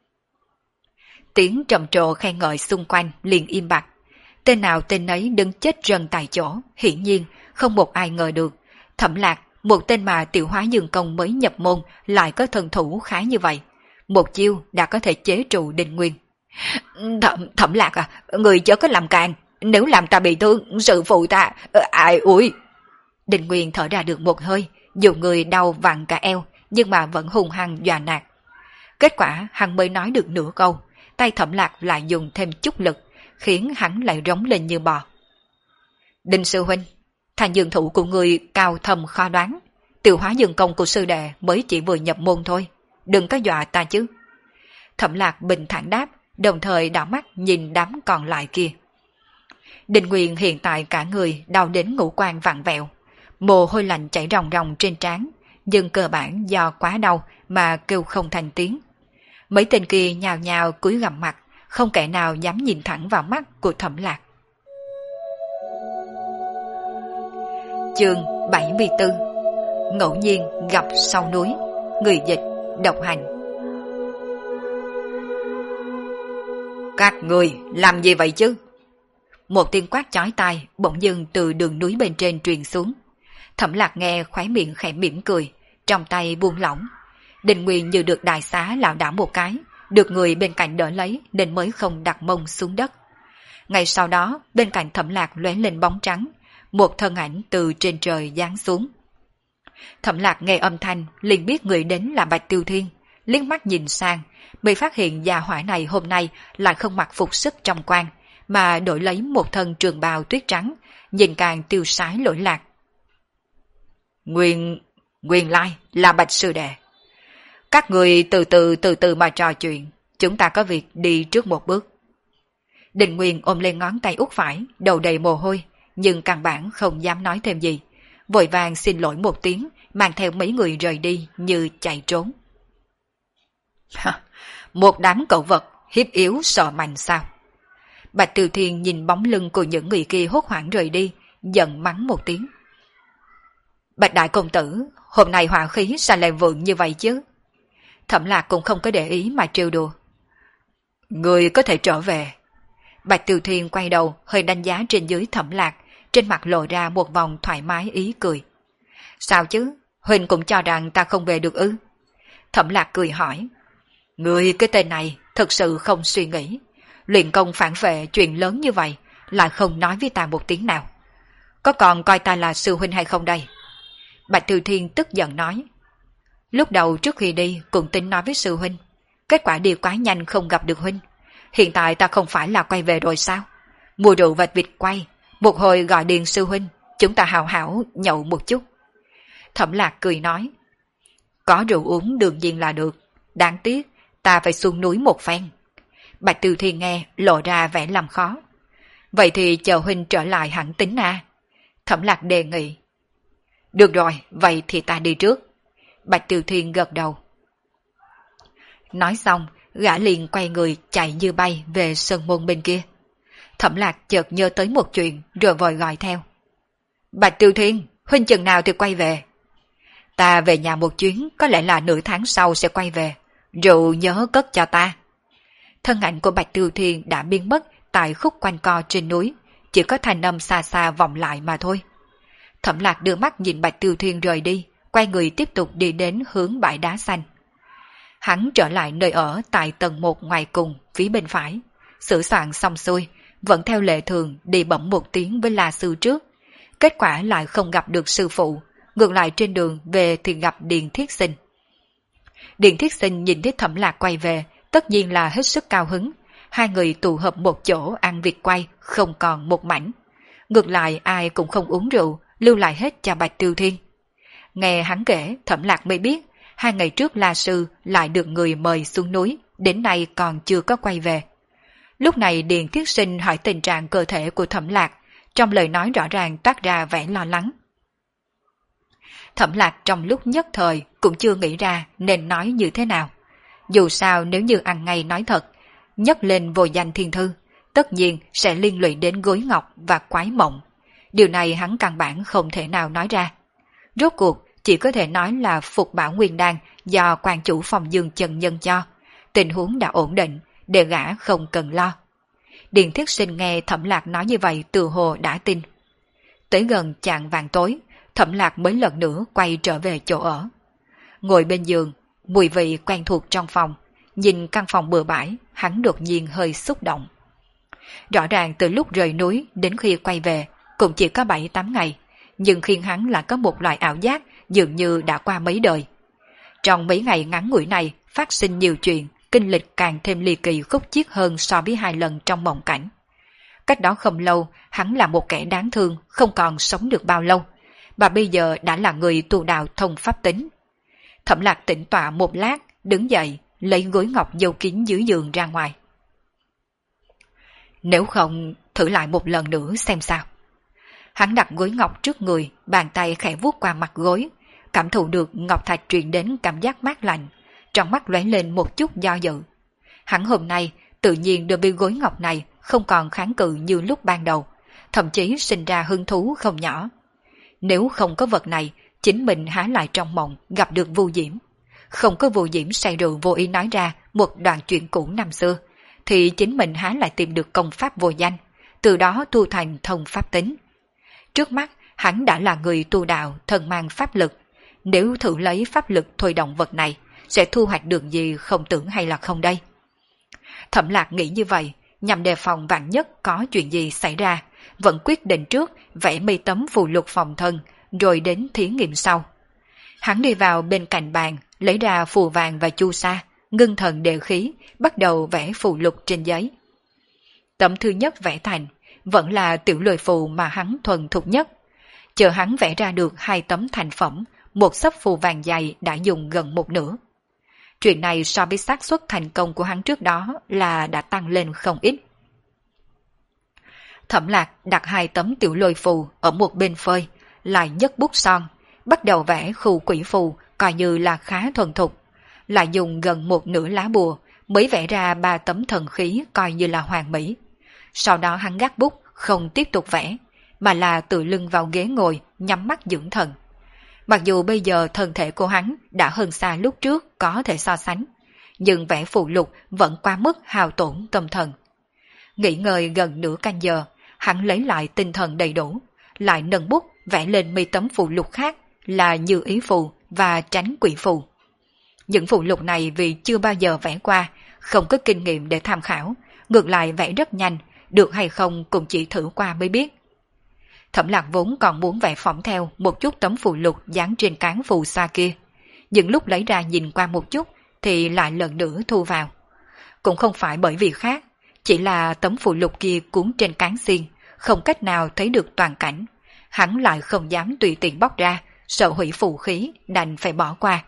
Tiếng trầm trồ khen ngợi xung quanh liền im bặt. Tên nào tên ấy đứng chết rần tại chỗ, hiển nhiên không một ai ngờ được. Thẩm Lạc, một tên mà tiểu hóa dương công mới nhập môn, lại có thần thủ khá như vậy. Một chiêu đã có thể chế trụ Đinh Nguyên. Thẩm Lạc à, người chớ có làm càng, nếu làm ta bị thương, sự phụ ta, ai ui. Đinh Nguyên thở ra được một hơi, dù người đau vặn cả eo, nhưng mà vẫn hung hăng dọa nạt. Kết quả hắn mới nói được nửa câu, tay Thẩm Lạc lại dùng thêm chút lực, khiến hắn lại rống lên như bò. Đinh sư huynh, thành dương thủ của người cao thâm khó đoán, tiểu hóa dương công của sư đệ mới chỉ vừa nhập môn thôi, đừng có dọa ta chứ. Thẩm Lạc bình thản đáp, đồng thời đảo mắt nhìn đám còn lại kia. Đinh Nguyên hiện tại cả người đau đến ngũ quan vặn vẹo, mồ hôi lạnh chảy ròng ròng trên trán, nhưng cơ bản do quá đau mà kêu không thành tiếng. Mấy tên kia nhào nhào cúi gằm mặt, không kẻ nào dám nhìn thẳng vào mắt của Thẩm Lạc. Chương 74. Ngẫu nhiên gặp sau núi. Người dịch độc hành. Các người làm gì vậy chứ? Một tiếng quát chói tai bỗng dưng từ đường núi bên trên truyền xuống. Thẩm Lạc nghe khóe miệng khẽ mỉm cười, trong tay buông lỏng. Đinh Nguyên như được đại xá lảo đảo một cái, được người bên cạnh đỡ lấy nên mới không đặt mông xuống đất. Ngay sau đó, bên cạnh Thẩm Lạc lóe lên bóng trắng, một thân ảnh từ trên trời giáng xuống. Thẩm Lạc nghe âm thanh liền biết người đến là Bạch Tiêu Thiên, liếc mắt nhìn sang, mới phát hiện gia hỏa này hôm nay lại không mặc phục sức trong quan, mà đổi lấy một thân trường bào tuyết trắng, nhìn càng tiêu sái lỗi lạc. Nguyên lai là Bạch sư đệ. Các người từ từ mà trò chuyện, chúng ta có việc đi trước một bước. Đinh Nguyên ôm lên ngón tay út phải, đầu đầy mồ hôi, nhưng căn bản không dám nói thêm gì, vội vàng xin lỗi một tiếng, mang theo mấy người rời đi như chạy trốn. Một đám cẩu vật, hiếp yếu sợ mạnh sao? Bạch Tiêu Thiên nhìn bóng lưng của những người kia hốt hoảng rời đi, giận mắng một tiếng. Bạch đại công tử, hôm nay hỏa khí sao lại vượng như vậy chứ? Thẩm Lạc cũng không có để ý mà trêu đùa. Người có thể trở về. Bạch Tiêu Thiên quay đầu hơi đánh giá trên dưới Thẩm Lạc, trên mặt lộ ra một vòng thoải mái ý cười. Sao chứ, Huỳnh cũng cho rằng ta không về được ư? Thẩm Lạc cười hỏi. Người cái tên này thật sự không suy nghĩ, luyện công phản vệ chuyện lớn như vậy, lại không nói với ta một tiếng nào. Có còn coi ta là sư huynh hay không đây? Bạch Tiêu Thiên tức giận nói. Lúc đầu trước khi đi cũng tính nói với sư huynh, kết quả đi quá nhanh không gặp được huynh. Hiện tại ta không phải là quay về rồi sao? mua rượu và vịt quay, một hồi gọi Điền sư huynh, chúng ta hào hảo nhậu một chút. Thẩm Lạc cười nói, có rượu uống đương nhiên là được, đáng tiếc ta phải xuống núi một phen. Bạch Tiêu Thiên nghe lộ ra vẻ làm khó. Vậy thì chờ huynh trở lại hẳn tính à? Thẩm Lạc đề nghị. Được rồi, vậy thì ta đi trước. Bạch Tiêu Thiên gật đầu. Nói xong, gã liền quay người chạy như bay về sơn môn bên kia. Thẩm Lạc chợt nhớ tới một chuyện rồi vội gọi theo. Bạch Tiêu Thiên, huynh chừng nào thì quay về? Ta về nhà một chuyến, có lẽ là nửa tháng sau sẽ quay về. Rượu nhớ cất cho ta. Thân ảnh của Bạch Tiêu Thiên đã biến mất tại khúc quanh co trên núi, chỉ có thanh âm xa xa vọng lại mà thôi. Thẩm Lạc đưa mắt nhìn Bạch Tiêu Thiên rời đi, quay người tiếp tục đi đến hướng bãi đá xanh. Hắn trở lại nơi ở tại tầng 1 ngoài cùng, phía bên phải. Sửa soạn xong xuôi, vẫn theo lệ thường đi bẩm một tiếng với La Sư trước. Kết quả lại không gặp được sư phụ, ngược lại trên đường về thì gặp Điền Thiết Sinh. Điền Thiết Sinh nhìn thấy Thẩm Lạc quay về, tất nhiên là hết sức cao hứng. Hai người tụ hợp một chỗ ăn vịt quay, không còn một mảnh. Ngược lại ai cũng không uống rượu, lưu lại hết cho Bạch Tiêu Thiên. Nghe hắn kể, Thẩm Lạc mới biết, 2 ngày trước La Sư lại được người mời xuống núi, đến nay còn chưa có quay về. Lúc này Điền Thiết Sinh hỏi tình trạng cơ thể của Thẩm Lạc, trong lời nói rõ ràng toát ra vẻ lo lắng. Thẩm Lạc trong lúc nhất thời cũng chưa nghĩ ra nên nói như thế nào. Dù sao nếu như ăn ngay nói thật, nhắc lên vô danh thiên thư, tất nhiên sẽ liên lụy đến gối ngọc và quái mộng. Điều này hắn căn bản không thể nào nói ra. Rốt cuộc chỉ có thể nói là phục bảo nguyên đan do quan chủ phòng Dương Trần Nhân cho. Tình huống đã ổn định, để gã không cần lo. Điền Thiết Sinh nghe Thẩm Lạc nói như vậy từ hồ đã tin. Tới gần chạng vàng tối, Thẩm Lạc mới lần nữa quay trở về chỗ ở. Ngồi bên giường, mùi vị quen thuộc trong phòng, nhìn căn phòng bừa bãi, hắn đột nhiên hơi xúc động. Rõ ràng từ lúc rời núi đến khi quay về, cũng chỉ có 7-8 ngày, nhưng khiến hắn lại có một loại ảo giác dường như đã qua mấy đời. Trong mấy ngày ngắn ngủi này, phát sinh nhiều chuyện, kinh lịch càng thêm ly kỳ khúc chiết hơn so với 2 lần trong mộng cảnh. Cách đó không lâu, hắn là một kẻ đáng thương, không còn sống được bao lâu, và bây giờ đã là người tu đạo thông pháp tính. Thẩm Lạc tĩnh tọa một lát, đứng dậy, lấy gối ngọc dâu kín dưới giường ra ngoài. Nếu không, thử lại một lần nữa xem sao. Hắn đặt gối ngọc trước người, bàn tay khẽ vuốt qua mặt gối, cảm thụ được ngọc thạch truyền đến cảm giác mát lạnh, trong mắt lóe lên một chút do dự. Hắn hôm nay tự nhiên đối với gối ngọc này không còn kháng cự như lúc ban đầu, thậm chí sinh ra hứng thú không nhỏ. Nếu không có vật này, chính mình há lại trong mộng gặp được Vu Diễm. Không có Vu Diễm say rượu vô ý nói ra một đoạn chuyện cũ năm xưa, thì chính mình há lại tìm được công pháp vô danh, từ đó tu thành thông pháp tính. Trước mắt, hắn đã là người tu đạo thân mang pháp lực. Nếu thử lấy pháp lực thôi động vật này, sẽ thu hoạch được gì không tưởng hay là không đây? Thẩm Lạc nghĩ như vậy, nhằm đề phòng vạn nhất có chuyện gì xảy ra, vẫn quyết định trước vẽ mấy tấm phù lục phòng thân, rồi đến thí nghiệm sau. Hắn đi vào bên cạnh bàn, lấy ra phù vàng và chu sa, ngưng thần đề khí, bắt đầu vẽ phù lục trên giấy. Tấm thứ nhất vẽ thành, vẫn là tiểu lôi phù mà hắn thuần thục nhất. Chờ hắn vẽ ra được 2 tấm thành phẩm, một xấp phù vàng dày đã dùng gần một nửa. Chuyện này so với xác suất thành công của hắn trước đó là đã tăng lên không ít. Thẩm Lạc đặt 2 tấm tiểu lôi phù ở một bên phơi, lại nhấc bút son, bắt đầu vẽ khu quỷ phù, coi như là khá thuần thục. Lại dùng gần một nửa lá bùa, mới vẽ ra 3 tấm thần khí coi như là hoàn mỹ. Sau đó hắn gác bút, không tiếp tục vẽ, mà là tựa lưng vào ghế ngồi, nhắm mắt dưỡng thần. Mặc dù bây giờ thân thể của hắn đã hơn xa lúc trước có thể so sánh, nhưng vẽ phù lục vẫn quá mức hao tổn tâm thần. Nghỉ ngơi gần nửa canh giờ, hắn lấy lại tinh thần đầy đủ, lại nâng bút vẽ lên mấy tấm phù lục khác là Như Ý phù và Tránh Quỷ phù. Những phù lục này vì chưa bao giờ vẽ qua, không có kinh nghiệm để tham khảo, ngược lại vẽ rất nhanh, được hay không cũng chỉ thử qua mới biết. Thẩm Lạc vốn còn muốn vẽ phỏng theo một chút tấm phù lục dán trên cán phù sa kia, nhưng lúc lấy ra nhìn qua một chút thì lại lần nữa thu vào. Cũng không phải bởi vì khác, Chỉ là tấm phù lục kia cuốn trên cán xiên, không cách nào thấy được toàn cảnh. Hắn lại không dám tùy tiện bóc ra, sợ hủy phù khí, đành phải bỏ qua.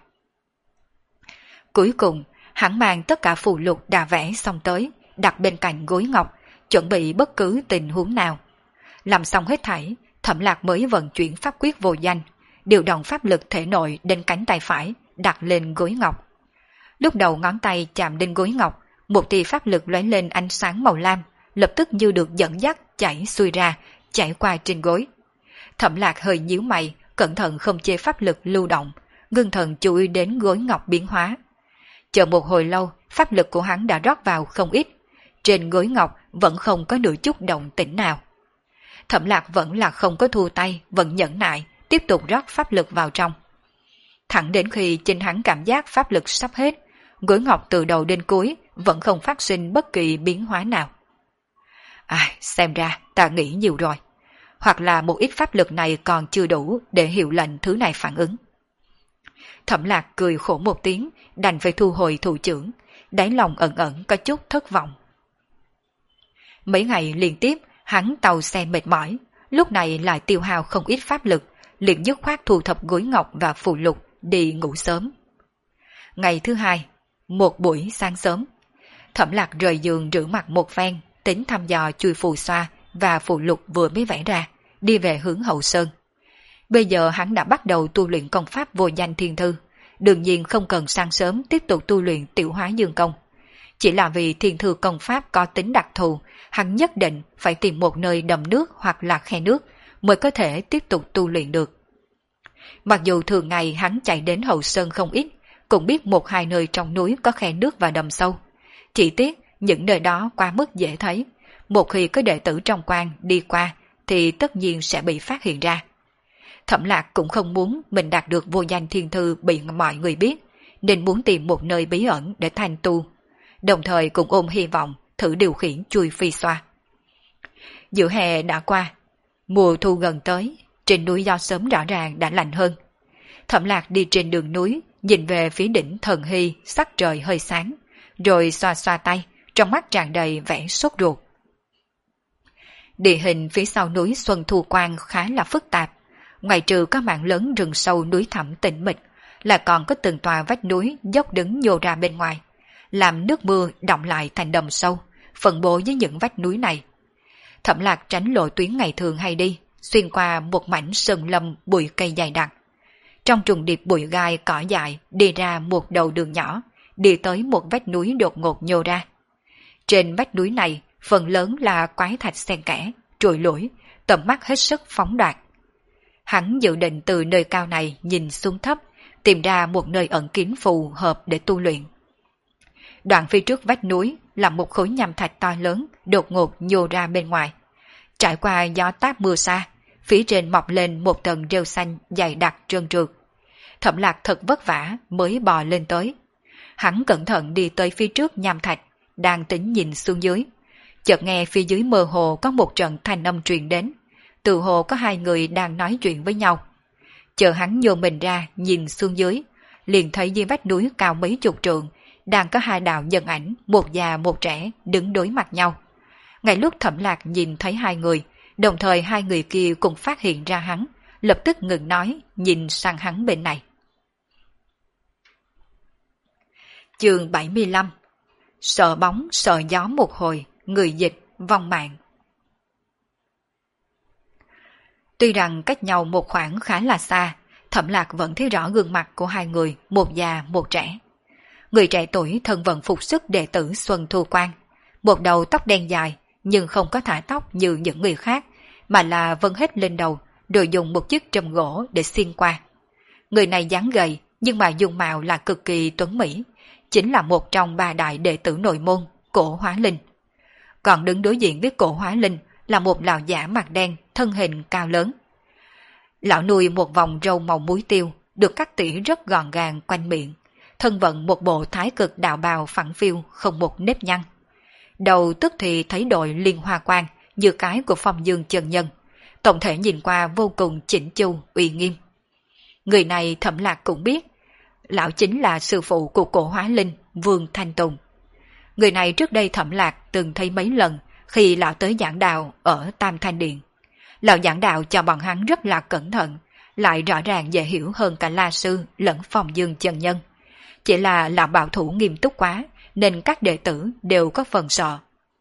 Cuối cùng, hắn mang tất cả phù lục đã vẽ xong tới, đặt bên cạnh gối ngọc, chuẩn bị bất cứ tình huống nào. Làm xong hết thảy, Thẩm Lạc mới vận chuyển pháp quyết vô danh, điều động pháp lực thể nội đến cánh tay phải, đặt lên gối ngọc. Lúc đầu ngón tay chạm đến gối ngọc, một tia pháp lực lóe lên ánh sáng màu lam, lập tức như được dẫn dắt chảy xuôi ra, chảy qua trên gối. Thẩm Lạc hơi nhíu mày, cẩn thận không chế pháp lực lưu động, ngưng thần chú ý đến gối ngọc biến hóa. Chờ một hồi lâu, pháp lực của hắn đã rót vào không ít, trên gối ngọc vẫn không có nửa chút động tĩnh nào. Thẩm Lạc vẫn là không có thu tay, vẫn nhẫn nại, tiếp tục rót pháp lực vào trong. Thẳng đến khi chính hắn cảm giác pháp lực sắp hết, gối ngọc từ đầu đến cuối vẫn không phát sinh bất kỳ biến hóa nào. Xem ra ta nghĩ nhiều rồi. Hoặc là một ít pháp lực này còn chưa đủ để hiệu lệnh thứ này phản ứng. Thẩm Lạc cười khổ một tiếng, đành phải thu hồi thủ trưởng, đáy lòng ẩn ẩn có chút thất vọng. Mấy ngày liên tiếp, hắn tàu xe mệt mỏi, lúc này lại tiêu hao không ít pháp lực, liền dứt khoát thu thập gối ngọc và phù lục đi ngủ sớm. Ngày thứ hai, một buổi sáng sớm, Thẩm Lạc rời giường rửa mặt một phen, tính thăm dò chui phù xoa và phù lục vừa mới vẽ ra, đi về hướng Hậu Sơn. Bây giờ hắn đã bắt đầu tu luyện công pháp vô danh thiên thư, đương nhiên không cần sáng sớm tiếp tục tu luyện tiểu hóa dương công. Chỉ là vì thiên thư công pháp có tính đặc thù, hắn nhất định phải tìm một nơi đầm nước hoặc là khe nước mới có thể tiếp tục tu luyện được. Mặc dù thường ngày hắn chạy đến Hậu Sơn không ít, cũng biết một hai nơi trong núi có khe nước và đầm sâu. Chỉ tiếc những nơi đó quá mức dễ thấy, một khi có đệ tử trong quan đi qua thì tất nhiên sẽ bị phát hiện ra. Thẩm Lạc cũng không muốn mình đạt được vô danh thiên thư bị mọi người biết, nên muốn tìm một nơi bí ẩn để thành tu, đồng thời cũng ôm hy vọng thử điều khiển chui phi xoa. Giữa hè đã qua, mùa thu gần tới, trên núi gió sớm rõ ràng đã lạnh hơn. Thẩm Lạc đi trên đường núi, nhìn về phía đỉnh Thần Hy, sắc trời hơi sáng, rồi xoa xoa tay, trong mắt tràn đầy vẻ sốt ruột. Địa hình phía sau núi Xuân Thu Quan khá là phức tạp, ngoài trừ có mảng lớn rừng sâu núi thẳm tĩnh mịch, là còn có từng tòa vách núi dốc đứng nhô ra bên ngoài, làm nước mưa đọng lại thành đầm sâu, phân bố với những vách núi này. Thẩm Lạc tránh lộ tuyến ngày thường hay đi, xuyên qua một mảnh sơn lâm bụi cây dày đặc. Trong trùng điệp bụi gai cỏ dại đi ra một đầu đường nhỏ, đi tới một vách núi đột ngột nhô ra. Trên vách núi này, phần lớn là quái thạch xen kẽ, trồi lủi, tầm mắt hết sức phóng đoạt. Hắn dự định từ nơi cao này nhìn xuống thấp, tìm ra một nơi ẩn kín phù hợp để tu luyện. Đoạn phía trước vách núi là một khối nham thạch to lớn đột ngột nhô ra bên ngoài. Trải qua gió táp mưa xa, phía trên mọc lên một tầng rêu xanh dày đặc trơn trượt. Thẩm Lạc thật vất vả mới bò lên tới. Hắn cẩn thận đi tới phía trước nham thạch, đang tính nhìn xuống dưới. Chợt nghe phía dưới mơ hồ có một trận thanh âm truyền đến, tự hồ có hai người đang nói chuyện với nhau. Chờ hắn nhô mình ra nhìn xuống dưới, liền thấy dưới vách núi cao mấy chục trượng, đang có hai đạo nhân ảnh, một già một trẻ, đứng đối mặt nhau. Ngay lúc Thẩm Lạc nhìn thấy hai người, đồng thời hai người kia cũng phát hiện ra hắn, lập tức ngừng nói, nhìn sang hắn bên này. Chương 75. Sợ bóng sợ gió một hồi, người dịch vong mạng. Tuy rằng cách nhau một khoảng khá là xa, Thẩm Lạc vẫn thấy rõ gương mặt của hai người, một già một trẻ. Người trẻ tuổi thân vận phục sức đệ tử Xuân Thu Quan, một đầu tóc đen dài nhưng không có thả tóc như những người khác, mà là vân hết lên đầu, rồi dùng một chiếc trâm gỗ để xiên qua. Người này dáng gầy nhưng mà dung mạo là cực kỳ tuấn mỹ, chính là một trong ba đại đệ tử nội môn Cổ Hóa Linh. Còn đứng đối diện với Cổ Hóa Linh là một lão giả mặt đen, thân hình cao lớn. Lão nuôi một vòng râu màu muối tiêu, được cắt tỉa rất gọn gàng quanh miệng, thân vận một bộ thái cực đạo bào phẳng phiu không một nếp nhăn. Đầu tức thì thấy đội liên hoa quang như cái của Phong Dương chân nhân, tổng thể nhìn qua vô cùng chỉnh chu, uy nghiêm. Người này Thẩm Lạc cũng biết, lão chính là sư phụ của Cổ Hóa Linh, Vương Thanh Tùng. Người này trước đây Thẩm Lạc từng thấy mấy lần khi lão tới giảng đạo ở Tam Thanh Điện. Lão giảng đạo cho bọn hắn rất là cẩn thận, lại rõ ràng dễ hiểu hơn cả La Sư lẫn Phong Dương chân nhân. Chỉ là lão bảo thủ nghiêm túc quá, nên các đệ tử đều có phần sợ.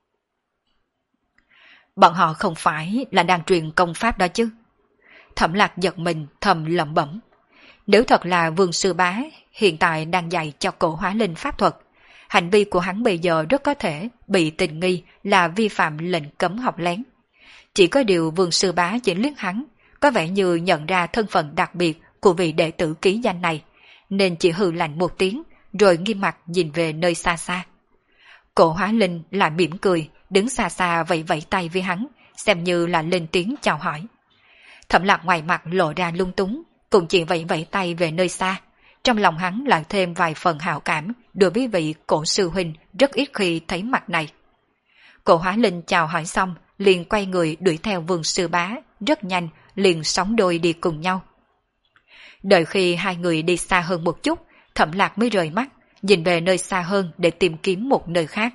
Bọn họ không phải là đang truyền công pháp đó chứ? Thẩm Lạc giật mình thầm lẩm bẩm. Nếu thật là Vương Sư Bá hiện tại đang dạy cho Cổ Hóa Linh pháp thuật, hành vi của hắn bây giờ rất có thể bị tình nghi là vi phạm lệnh cấm học lén. Chỉ có điều Vương Sư Bá chỉ liếc hắn, có vẻ như nhận ra thân phận đặc biệt của vị đệ tử ký danh này, nên chỉ hừ lạnh một tiếng, rồi nghiêm mặt nhìn về nơi xa xa. Cổ Hóa Linh lại mỉm cười, đứng xa xa vẫy vẫy tay với hắn, xem như là lên tiếng chào hỏi. Thẩm Lạc ngoài mặt lộ ra lung túng, cũng chỉ vẫy vẫy tay về nơi xa. Trong lòng hắn lại thêm vài phần hảo cảm đối với vị Cổ sư huynh rất ít khi thấy mặt này. Cổ Hóa Linh chào hỏi xong, liền quay người đuổi theo Vương Sư Bá, rất nhanh liền sóng đôi đi cùng nhau. Đợi khi hai người đi xa hơn một chút, Thẩm Lạc mới rời mắt, nhìn về nơi xa hơn để tìm kiếm một nơi khác.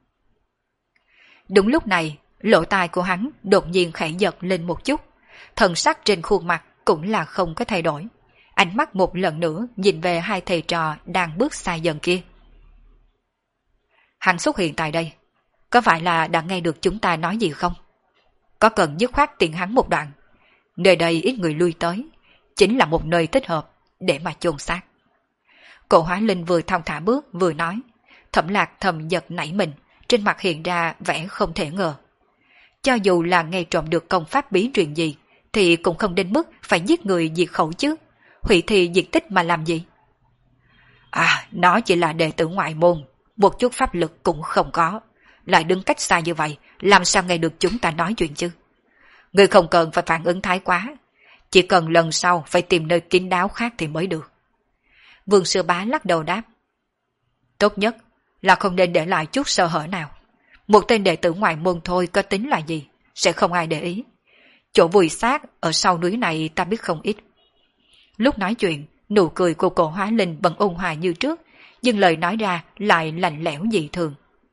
Đúng lúc này, lỗ tai của hắn đột nhiên khẽ giật lên một chút, thần sắc trên khuôn mặt cũng là không có thay đổi. Ánh mắt một lần nữa nhìn về hai thầy trò đang bước xa dần kia. Hắn xuất hiện tại đây, có phải là đã nghe được chúng ta nói gì không? Có cần dứt khoát tiện hắn một đoạn. Nơi đây ít người lui tới, chính là một nơi thích hợp để mà chôn xác. Cổ Hóa Linh vừa thong thả bước vừa nói. Thẩm Lạc thầm giật nảy mình, trên mặt hiện ra vẻ không thể ngờ. Cho dù là nghe trộm được công pháp bí truyền gì, thì cũng không đến mức phải giết người diệt khẩu chứ. Hủy thi diệt tích mà làm gì? À, nó chỉ là đệ tử ngoại môn, một chút pháp lực cũng không có. Lại đứng cách xa như vậy, làm sao nghe được chúng ta nói chuyện chứ? Người không cần phải phản ứng thái quá, chỉ cần lần sau phải tìm nơi kín đáo khác thì mới được. Vương Sư Bá lắc đầu đáp. Tốt nhất là không nên để lại chút sơ hở nào. Một tên đệ tử ngoại môn thôi có tính là gì, sẽ không ai để ý. Chỗ vùi xác ở sau núi này ta biết không ít. Lúc nói chuyện, nụ cười của Cổ Hóa Linh vẫn ôn hòa như trước, nhưng lời nói ra lại lạnh lẽo dị thường.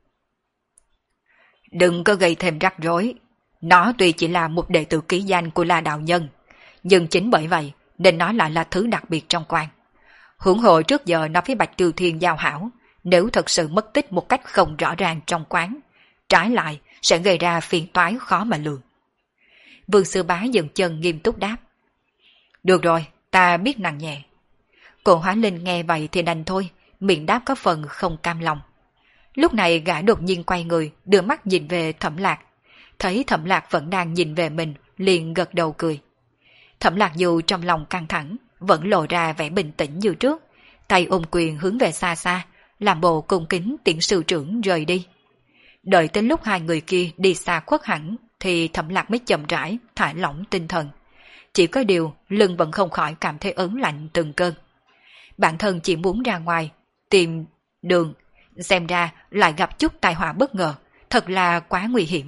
Đừng có gây thêm rắc rối. Nó tuy chỉ là một đệ tử ký danh của La Đạo Nhân, nhưng chính bởi vậy nên nó lại là thứ đặc biệt trong quan. Hưởng hộ trước giờ nó với Bạch Tiêu Thiên giao hảo, nếu thật sự mất tích một cách không rõ ràng trong quán, trái lại sẽ gây ra phiền toái khó mà lường. Vương Sư Bá dừng chân nghiêm túc đáp. Được rồi, ta biết nặng nhẹ. Cổ Hóa Linh nghe vậy thì đành thôi, miệng đáp có phần không cam lòng. Lúc này gã đột nhiên quay người, đưa mắt nhìn về Thẩm Lạc. Thấy Thẩm Lạc vẫn đang nhìn về mình, liền gật đầu cười. Thẩm Lạc dù trong lòng căng thẳng, vẫn lộ ra vẻ bình tĩnh như trước, tay ôm quyền hướng về xa xa, làm bộ cung kính tiễn sư trưởng rời đi. Đợi đến lúc hai người kia đi xa khuất hẳn, thì Thẩm Lạc mới chậm rãi thả lỏng tinh thần. Chỉ có điều lưng vẫn không khỏi cảm thấy ớn lạnh từng cơn. Bản thân chỉ muốn ra ngoài tìm đường, xem ra lại gặp chút tai họa bất ngờ, thật là quá nguy hiểm.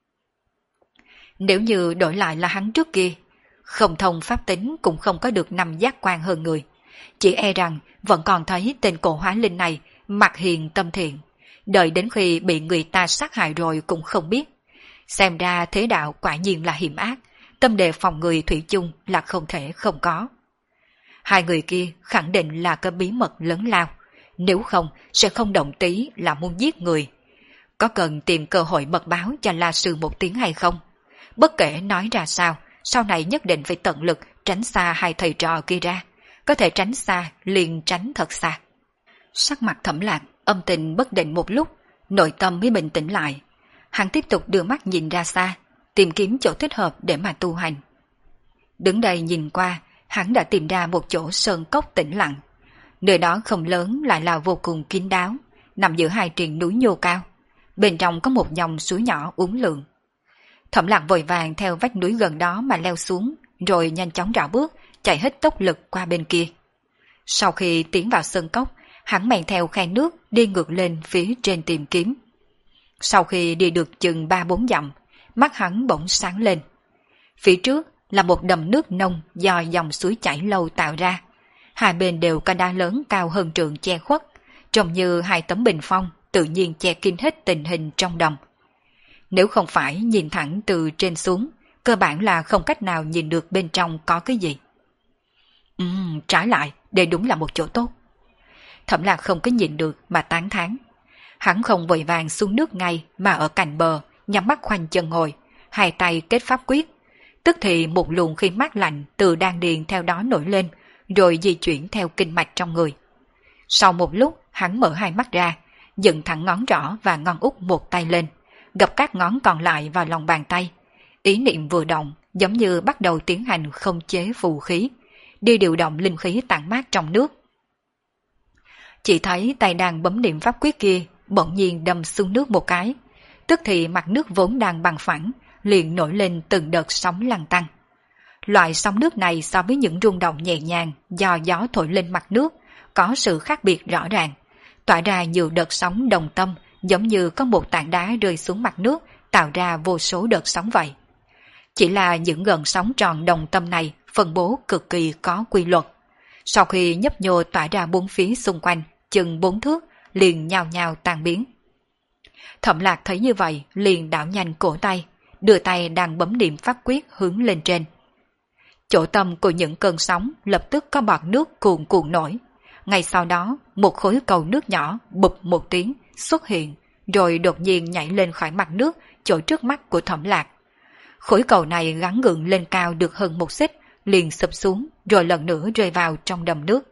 Nếu như đổi lại là hắn trước kia, không thông pháp tính cũng không có được 5 giác quan hơn người, chỉ e rằng vẫn còn thấy tên Cổ Hóa Linh này mặt hiền tâm thiện, đợi đến khi bị người ta sát hại rồi cũng không biết. Xem ra thế đạo quả nhiên là hiểm ác, tâm đề phòng người thủy chung là không thể không có. Hai người kia khẳng định là có bí mật lớn lao, nếu không sẽ không động tí là muốn giết người. Có cần tìm cơ hội mật báo cho La Sư một tiếng hay không? Bất kể nói ra sao, sau này nhất định phải tận lực tránh xa hai thầy trò kia ra. Có thể tránh xa, liền tránh thật xa. Sắc mặt Thẩm Lạc âm tình bất định một lúc, nội tâm mới bình tĩnh lại. Hắn tiếp tục đưa mắt nhìn ra xa, tìm kiếm chỗ thích hợp để mà tu hành. Đứng đây nhìn qua, hắn đã tìm ra một chỗ sơn cốc tĩnh lặng. Nơi đó không lớn lại là vô cùng kín đáo, nằm giữa hai triền núi nhô cao. Bên trong có một dòng suối nhỏ uốn lượn. Thẩm Lạc vội vàng theo vách núi gần đó mà leo xuống, rồi nhanh chóng rảo bước, chạy hết tốc lực qua bên kia. Sau khi tiến vào sơn cốc, hắn men theo khe nước đi ngược lên phía trên tìm kiếm. Sau khi đi được chừng 3-4 dặm, mắt hắn bỗng sáng lên. Phía trước là một đầm nước nông do dòng suối chảy lâu tạo ra. Hai bên đều có đá lớn cao hơn trượng che khuất, trông như hai tấm bình phong, tự nhiên che kín hết tình hình trong đầm. Nếu không phải nhìn thẳng từ trên xuống, cơ bản là không cách nào nhìn được bên trong có cái gì. Trái lại, đây đúng là một chỗ tốt. Thẩm Lạc không có nhìn được mà tán thán. Hắn không vội vàng xuống nước ngay mà ở cạnh bờ, nhắm mắt khoanh chân ngồi, hai tay kết pháp quyết. Tức thì một luồng khí mát lạnh từ đan điền theo đó nổi lên, rồi di chuyển theo kinh mạch trong người. Sau một lúc, hắn mở hai mắt ra, dựng thẳng ngón trỏ và ngón út một tay lên, gập các ngón còn lại vào lòng bàn tay. Ý niệm vừa động, giống như bắt đầu tiến hành không chế phù khí, đi điều động linh khí tản mát trong nước. Chỉ thấy tay đang bấm niệm pháp quyết kia bỗng nhiên đâm xuống nước một cái, tức thì mặt nước vốn đang bằng phẳng liền nổi lên từng đợt sóng lăn tăn. Loại sóng nước này so với những rung động nhẹ nhàng do gió thổi lên mặt nước có sự khác biệt rõ ràng, tỏa ra nhiều đợt sóng đồng tâm, giống như có một tảng đá rơi xuống mặt nước tạo ra vô số đợt sóng vậy. Chỉ là những gợn sóng tròn đồng tâm này phân bố cực kỳ có quy luật. Sau khi nhấp nhô tỏa ra bốn phía xung quanh, chừng 4 thước, liền nhào nhào tan biến. Thẩm Lạc thấy như vậy, liền đảo nhanh cổ tay, đưa tay đang bấm niệm pháp quyết hướng lên trên. Chỗ tâm của những cơn sóng lập tức có bọt nước cuồn cuộn nổi. Ngay sau đó, một khối cầu nước nhỏ bụp một tiếng xuất hiện, rồi đột nhiên nhảy lên khỏi mặt nước chỗ trước mắt của Thẩm Lạc. Khối cầu này gắn gượng lên cao được hơn một xích, liền sụp xuống, rồi lần nữa rơi vào trong đầm nước.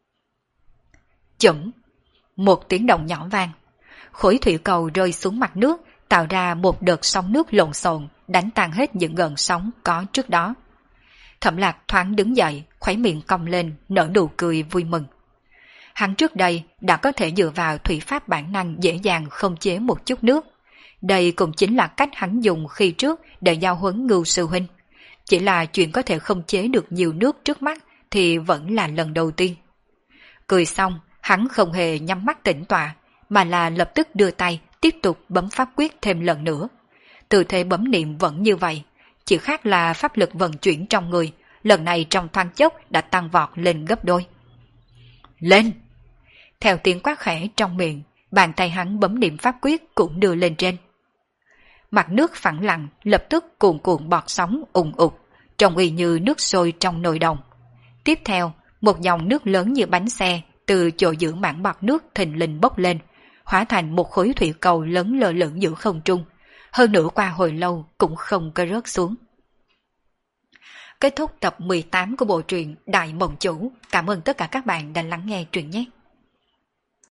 Chửng! Một tiếng động nhỏ vang. Khối thủy cầu rơi xuống mặt nước, tạo ra một đợt sóng nước lộn xộn, đánh tan hết những gợn sóng có trước đó. Thẩm Lạc thoáng đứng dậy, khóe miệng cong lên, nở nụ cười vui mừng. Hắn trước đây đã có thể dựa vào thủy pháp bản năng dễ dàng không chế một chút nước. Đây cũng chính là cách hắn dùng khi trước để giao huấn Ngưu sư huynh. Chỉ là chuyện có thể không chế được nhiều nước trước mắt thì vẫn là lần đầu tiên. Cười xong, hắn không hề nhắm mắt tĩnh tọa, mà là lập tức đưa tay tiếp tục bấm pháp quyết thêm lần nữa. Tư thế bấm niệm vẫn như vậy, chỉ khác là pháp lực vận chuyển trong người, lần này trong thoáng chốc đã tăng vọt lên gấp đôi. Lên! Theo tiếng quát khẽ trong miệng, bàn tay hắn bấm niệm pháp quyết cũng đưa lên trên. Mặt nước phẳng lặng, lập tức cuồn cuộn bọt sóng ùng ục, trông y như nước sôi trong nồi đồng. Tiếp theo, một dòng nước lớn như bánh xe từ chỗ giữ mảng bọt nước thình lình bốc lên, hóa thành một khối thủy cầu lớn lơ lửng giữa không trung, hơn nữa qua hồi lâu cũng không có rớt xuống. Kết thúc tập 18 của bộ truyện Đại Mộng Chủ. Cảm ơn tất cả các bạn đã lắng nghe truyện nhé.